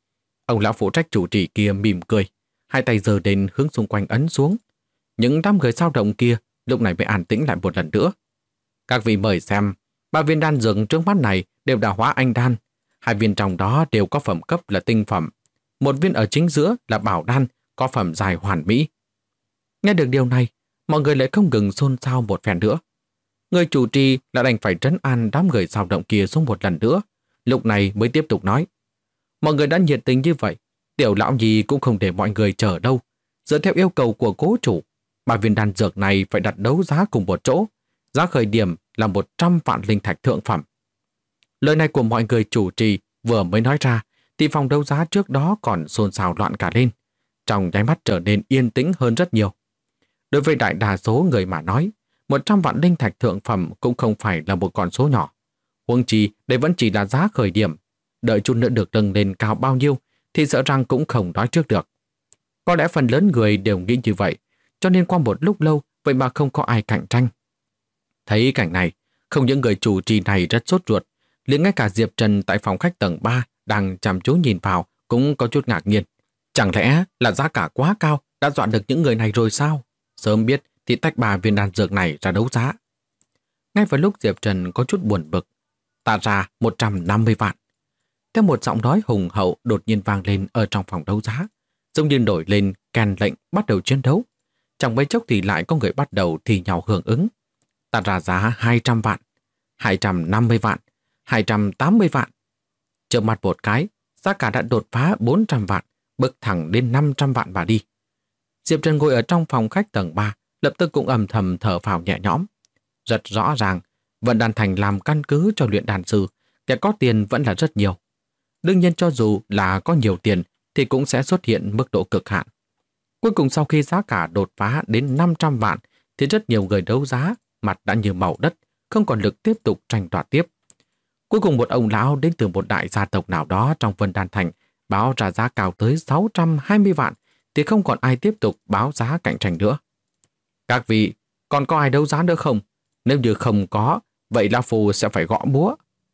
Ông lão phụ trách chủ trì kia mỉm cười, hai tay giơ lên hướng xung quanh ấn xuống. Những đám người sao động kia lúc này mới an tĩnh lại một lần nữa. Các vị mời xem, 3 viên đan dược trước mắt này đều đã hóa anh đan. 2 viên trong đó đều có phẩm cấp là tinh phẩm. 1 viên ở chính giữa là bảo đan, có phẩm dài hoàn mỹ. Nghe được điều này, mọi người lại không ngừng xôn xao một phen nữa. Người chủ trì đã đành phải trấn an đám người sao động kia xuống một lần nữa. Lúc này mới tiếp tục nói. Mọi người đã nhiệt tình như vậy, tiểu lão gì cũng không để mọi người chờ đâu. Dựa theo yêu cầu của cố chủ, 3 viên đan dược này phải đặt đấu giá cùng một chỗ. Giá khởi điểm là 100 vạn linh thạch thượng phẩm. Lời này của mọi người chủ trì vừa mới nói ra, thì phòng đấu giá trước đó còn xôn xao loạn cả lên. Trong nháy mắt trở nên yên tĩnh hơn rất nhiều. Đối với đại đa số người mà nói, 100 vạn linh thạch thượng phẩm cũng không phải là một con số nhỏ. Huống chi, đây vẫn chỉ là giá khởi điểm. Đợi chút nữa được nâng lên cao bao nhiêu thì sợ rằng cũng không nói trước được. Có lẽ phần lớn người đều nghĩ như vậy, cho nên qua một lúc lâu vậy mà không có ai cạnh tranh. Thấy cảnh này, không những người chủ trì này rất sốt ruột, liền ngay cả Diệp Trần tại phòng khách tầng 3 đang chăm chú nhìn vào cũng có chút ngạc nhiên. Chẳng lẽ là giá cả quá cao đã dọa được những người này rồi sao? Sớm biết thì tách 3 viên đan dược này ra đấu giá. Ngay vào lúc Diệp Trần có chút buồn bực, ta ra 150 vạn. Theo một giọng nói hùng hậu đột nhiên vang lên ở trong phòng đấu giá, giống như nổi lên kèn lệnh bắt đầu chiến đấu. Chẳng mấy chốc thì lại có người bắt đầu thì nhau hưởng ứng. Ta ra giá 200 vạn, 250 vạn, 280 vạn. Chợt mặt một cái, giá cả đã đột phá 400 vạn, bước thẳng đến 500 vạn và đi. Diệp Trần ngồi ở trong phòng khách tầng 3, lập tức cũng âm thầm thở phào nhẹ nhõm. Rất rõ ràng, Vận Đan Thành làm căn cứ cho luyện đan sư, kẻ có tiền vẫn là rất nhiều. Đương nhiên cho dù là có nhiều tiền thì cũng sẽ xuất hiện mức độ cực hạn. Cuối cùng sau khi giá cả đột phá đến 500 vạn thì rất nhiều người đấu giá mặt đã như màu đất, không còn lực tiếp tục tranh đoạt tiếp. Cuối cùng một ông lão đến từ một đại gia tộc nào đó trong Vân Đan Thành báo ra giá cao tới 620 vạn thì không còn ai tiếp tục báo giá cạnh tranh nữa. Các vị, còn có ai đấu giá nữa không? Nếu như không có, vậy lão phu sẽ phải gõ búa.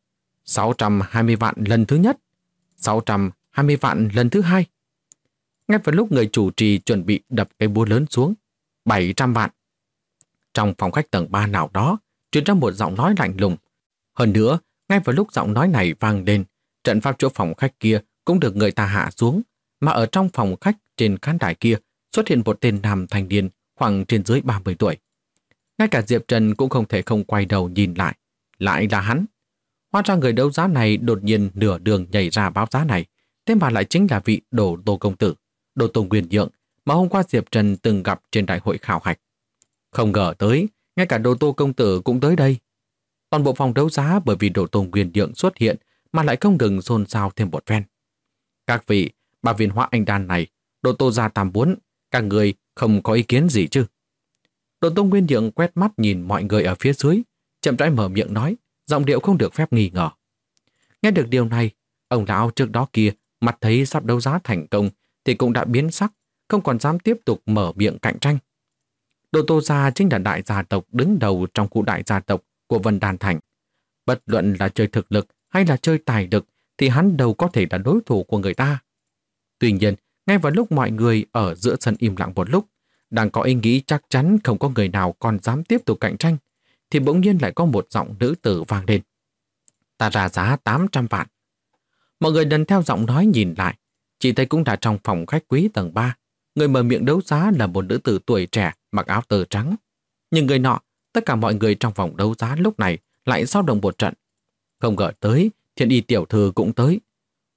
620 vạn lần thứ nhất, 620 vạn lần thứ hai. Ngay vào lúc người chủ trì chuẩn bị đập cái búa lớn xuống, 700 vạn. Trong phòng khách tầng 3 nào đó, truyền ra một giọng nói lạnh lùng. Hơn nữa, ngay vào lúc giọng nói này vang lên, trận pháp chỗ phòng khách kia cũng được người ta hạ xuống, mà ở trong phòng khách trên khán đài kia xuất hiện một tên nam thanh niên khoảng trên dưới 30 tuổi. Ngay cả Diệp Trần cũng không thể không quay đầu nhìn lại. Lại là hắn. Hóa ra người đấu giá này đột nhiên nửa đường nhảy ra báo giá này, thế mà lại chính là vị Đồ Tô công tử, Đồ Tô Nguyên Nhượng mà hôm qua Diệp Trần từng gặp trên đại hội khảo hạch. Không ngờ tới, ngay cả Đồ Tô công tử cũng tới đây. Toàn bộ phòng đấu giá bởi vì Đồ Tô Nguyên Nhượng xuất hiện mà lại không ngừng xôn xao thêm một phen. Các vị, 3 viên hóa anh đan này, Đồ Tô gia tam muốn, các người không có ý kiến gì chứ? Đồ Tô Nguyên Nhượng quét mắt nhìn mọi người ở phía dưới, chậm rãi mở miệng nói, giọng điệu không được phép nghi ngờ. Nghe được điều này, ông lão trước đó kia mặt thấy sắp đấu giá thành công thì cũng đã biến sắc, không còn dám tiếp tục mở miệng cạnh tranh. Đồ Tô gia chính là đại gia tộc đứng đầu trong khu đại gia tộc của Vân Đan Thành. Bất luận là chơi thực lực hay là chơi tài lực thì hắn đâu có thể là đối thủ của người ta. Tuy nhiên, ngay vào lúc mọi người ở giữa sân im lặng một lúc, đang có ý nghĩ chắc chắn không có người nào còn dám tiếp tục cạnh tranh, thì bỗng nhiên lại có một giọng nữ tử vang lên. Ta ra giá 800 vạn. Mọi người lần theo giọng nói nhìn lại, chỉ thấy cũng đã trong phòng khách quý tầng 3. Người mở miệng đấu giá là một nữ tử tuổi trẻ mặc áo tơ trắng. Nhưng người nọ, tất cả mọi người trong phòng đấu giá lúc này lại dao động một trận. Không ngờ tới, Thiên Y tiểu thư cũng tới.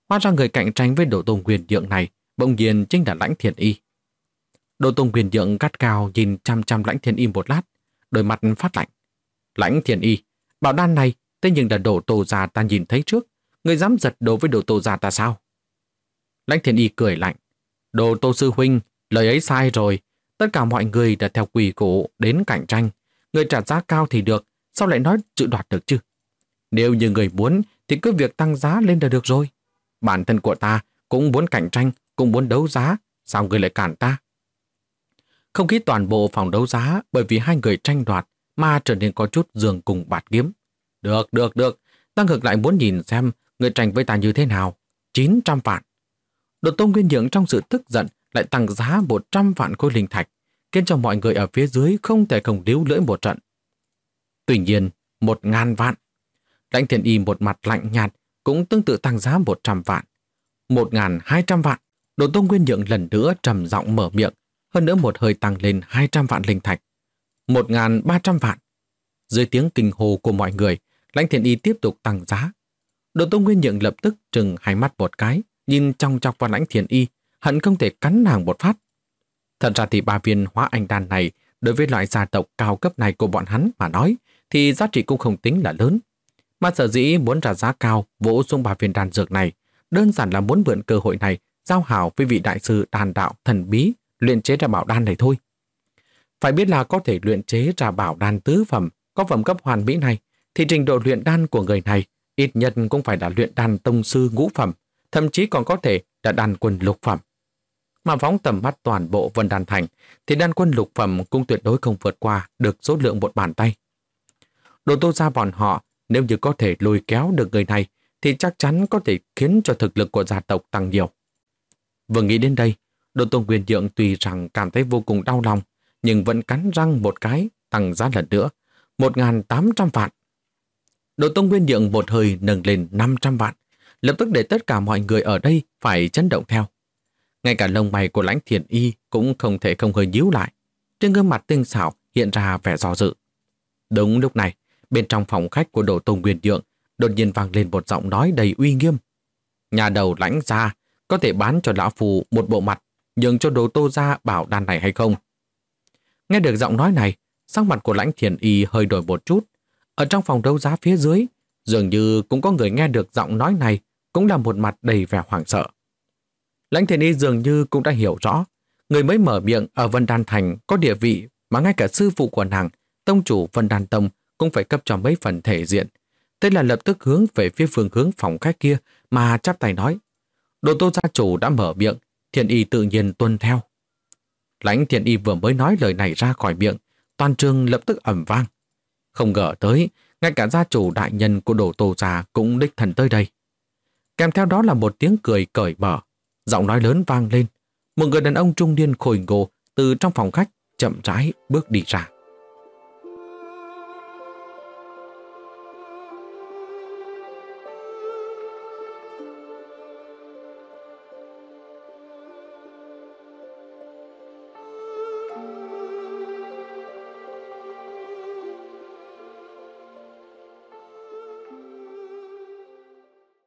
Hóa ra người cạnh tranh với Đồ Tôn Quyền Nhượng này bỗng nhiên chính là Lãnh Thiền Y. Đồ Tôn Quyền Nhượng gắt cao nhìn chăm chăm Lãnh Thiền Y một lát, đôi mặt phát lạnh. Lãnh Thiền Y, bảo đan này thế nhưng là Đồ Tô gia ta nhìn thấy trước, người dám giật đồ với Đồ Tô gia ta sao? Lãnh Thiền Y cười lạnh. Đồ Tô sư huynh, lời ấy sai rồi. Tất cả mọi người đã theo quy củ đến cạnh tranh. Người trả giá cao thì được, sao lại nói chữ đoạt được chứ? Nếu như người muốn thì cứ việc tăng giá lên là được rồi. Bản thân của ta cũng muốn cạnh tranh, cũng muốn đấu giá, sao người lại cản ta? Không khí toàn bộ phòng đấu giá bởi vì hai người tranh đoạt mà trở nên có chút giường cùng bạt kiếm. Được, ta ngược lại muốn nhìn xem người tranh với ta như thế nào. 900 vạn. Đồ Tôn Nguyên Nhượng trong sự tức giận lại tăng giá 100 vạn khối linh thạch, khiến cho mọi người ở phía dưới không thể không líu lưỡi một trận. Tuy nhiên, 1.000 vạn. Lãnh Thiền Y một mặt lạnh nhạt cũng tương tự tăng giá 100 vạn. 1.200 vạn. Đồ Tôn Nguyên Nhượng lần nữa trầm giọng mở miệng, hơn nữa một hơi tăng lên 200 vạn linh thạch. 1.300 vạn. Dưới tiếng kinh hô của mọi người, Lãnh Thiền Y tiếp tục tăng giá. Đồ Tôn Nguyên Nhượng lập tức trừng hai mắt một cái, nhìn chòng chọc vào Lãnh Thiền Y, hận không thể cắn nàng một phát. Thật ra thì 3 viên hóa anh đan này, đối với loại gia tộc cao cấp này của bọn hắn mà nói, thì giá trị cũng không tính là lớn. Mà sở dĩ muốn ra giá cao vỗ xuống 3 viên đan dược này, đơn giản là muốn mượn cơ hội này giao hảo với vị đại sư đan đạo thần bí luyện chế ra bảo đan này thôi. Phải biết là có thể luyện chế ra bảo đan tứ phẩm, có phẩm cấp hoàn mỹ này, thì trình độ luyện đan của người này ít nhất cũng phải là luyện đan tông sư ngũ phẩm, thậm chí còn có thể là đan quân lục phẩm. Mà phóng tầm mắt toàn bộ Vân Đan Thành, thì đan quân lục phẩm cũng tuyệt đối không vượt qua được số lượng một bàn tay. Đồ Tô gia bọn họ, nếu như có thể lôi kéo được người này, thì chắc chắn có thể khiến cho thực lực của gia tộc tăng nhiều. Vừa nghĩ đến đây, Đồ Tôn Nguyên Nhượng tuy rằng cảm thấy vô cùng đau lòng, nhưng vẫn cắn răng một cái, tăng giá lần nữa, 1.800 vạn. Đồ Tôn Nguyên Nhượng một hơi nâng lên 500 vạn, lập tức để tất cả mọi người ở đây phải chấn động theo. Ngay cả lông mày của Lãnh Thiền Y cũng không thể không hơi nhíu lại, trên gương mặt tinh xảo hiện ra vẻ do dự. Đúng lúc này, bên trong phòng khách của Đồ Tôn Nguyên Nhượng đột nhiên vang lên một giọng nói đầy uy nghiêm. Nhà đầu Lãnh gia có thể bán cho lão phù một bộ mặt, nhường cho Đồ Tô gia bảo đan này hay không? Nghe được giọng nói này, sắc mặt của Lãnh Thiền Y hơi đổi một chút. Ở trong phòng đấu giá phía dưới, dường như cũng có người nghe được giọng nói này, cũng là một mặt đầy vẻ hoảng sợ. Lãnh Thiền Y dường như cũng đã hiểu rõ, người mới mở miệng ở Vân Đan Thành có địa vị mà ngay cả sư phụ của nàng, tông chủ Vân Đan Tông cũng phải cấp cho mấy phần thể diện. Thế là lập tức hướng về phía phương hướng phòng khách kia mà chắp tay nói. Đồ Tô gia chủ đã mở miệng, Thiền Y tự nhiên tuân theo. Lãnh Thiền Y vừa mới nói lời này ra khỏi miệng, toàn trường lập tức ầm vang. Không ngờ tới, ngay cả gia chủ đại nhân của Đồ Tô gia cũng đích thân tới đây. Kèm theo đó là một tiếng cười cởi mở, giọng nói lớn vang lên. Một người đàn ông trung niên khôi ngô từ trong phòng khách chậm rãi bước đi ra.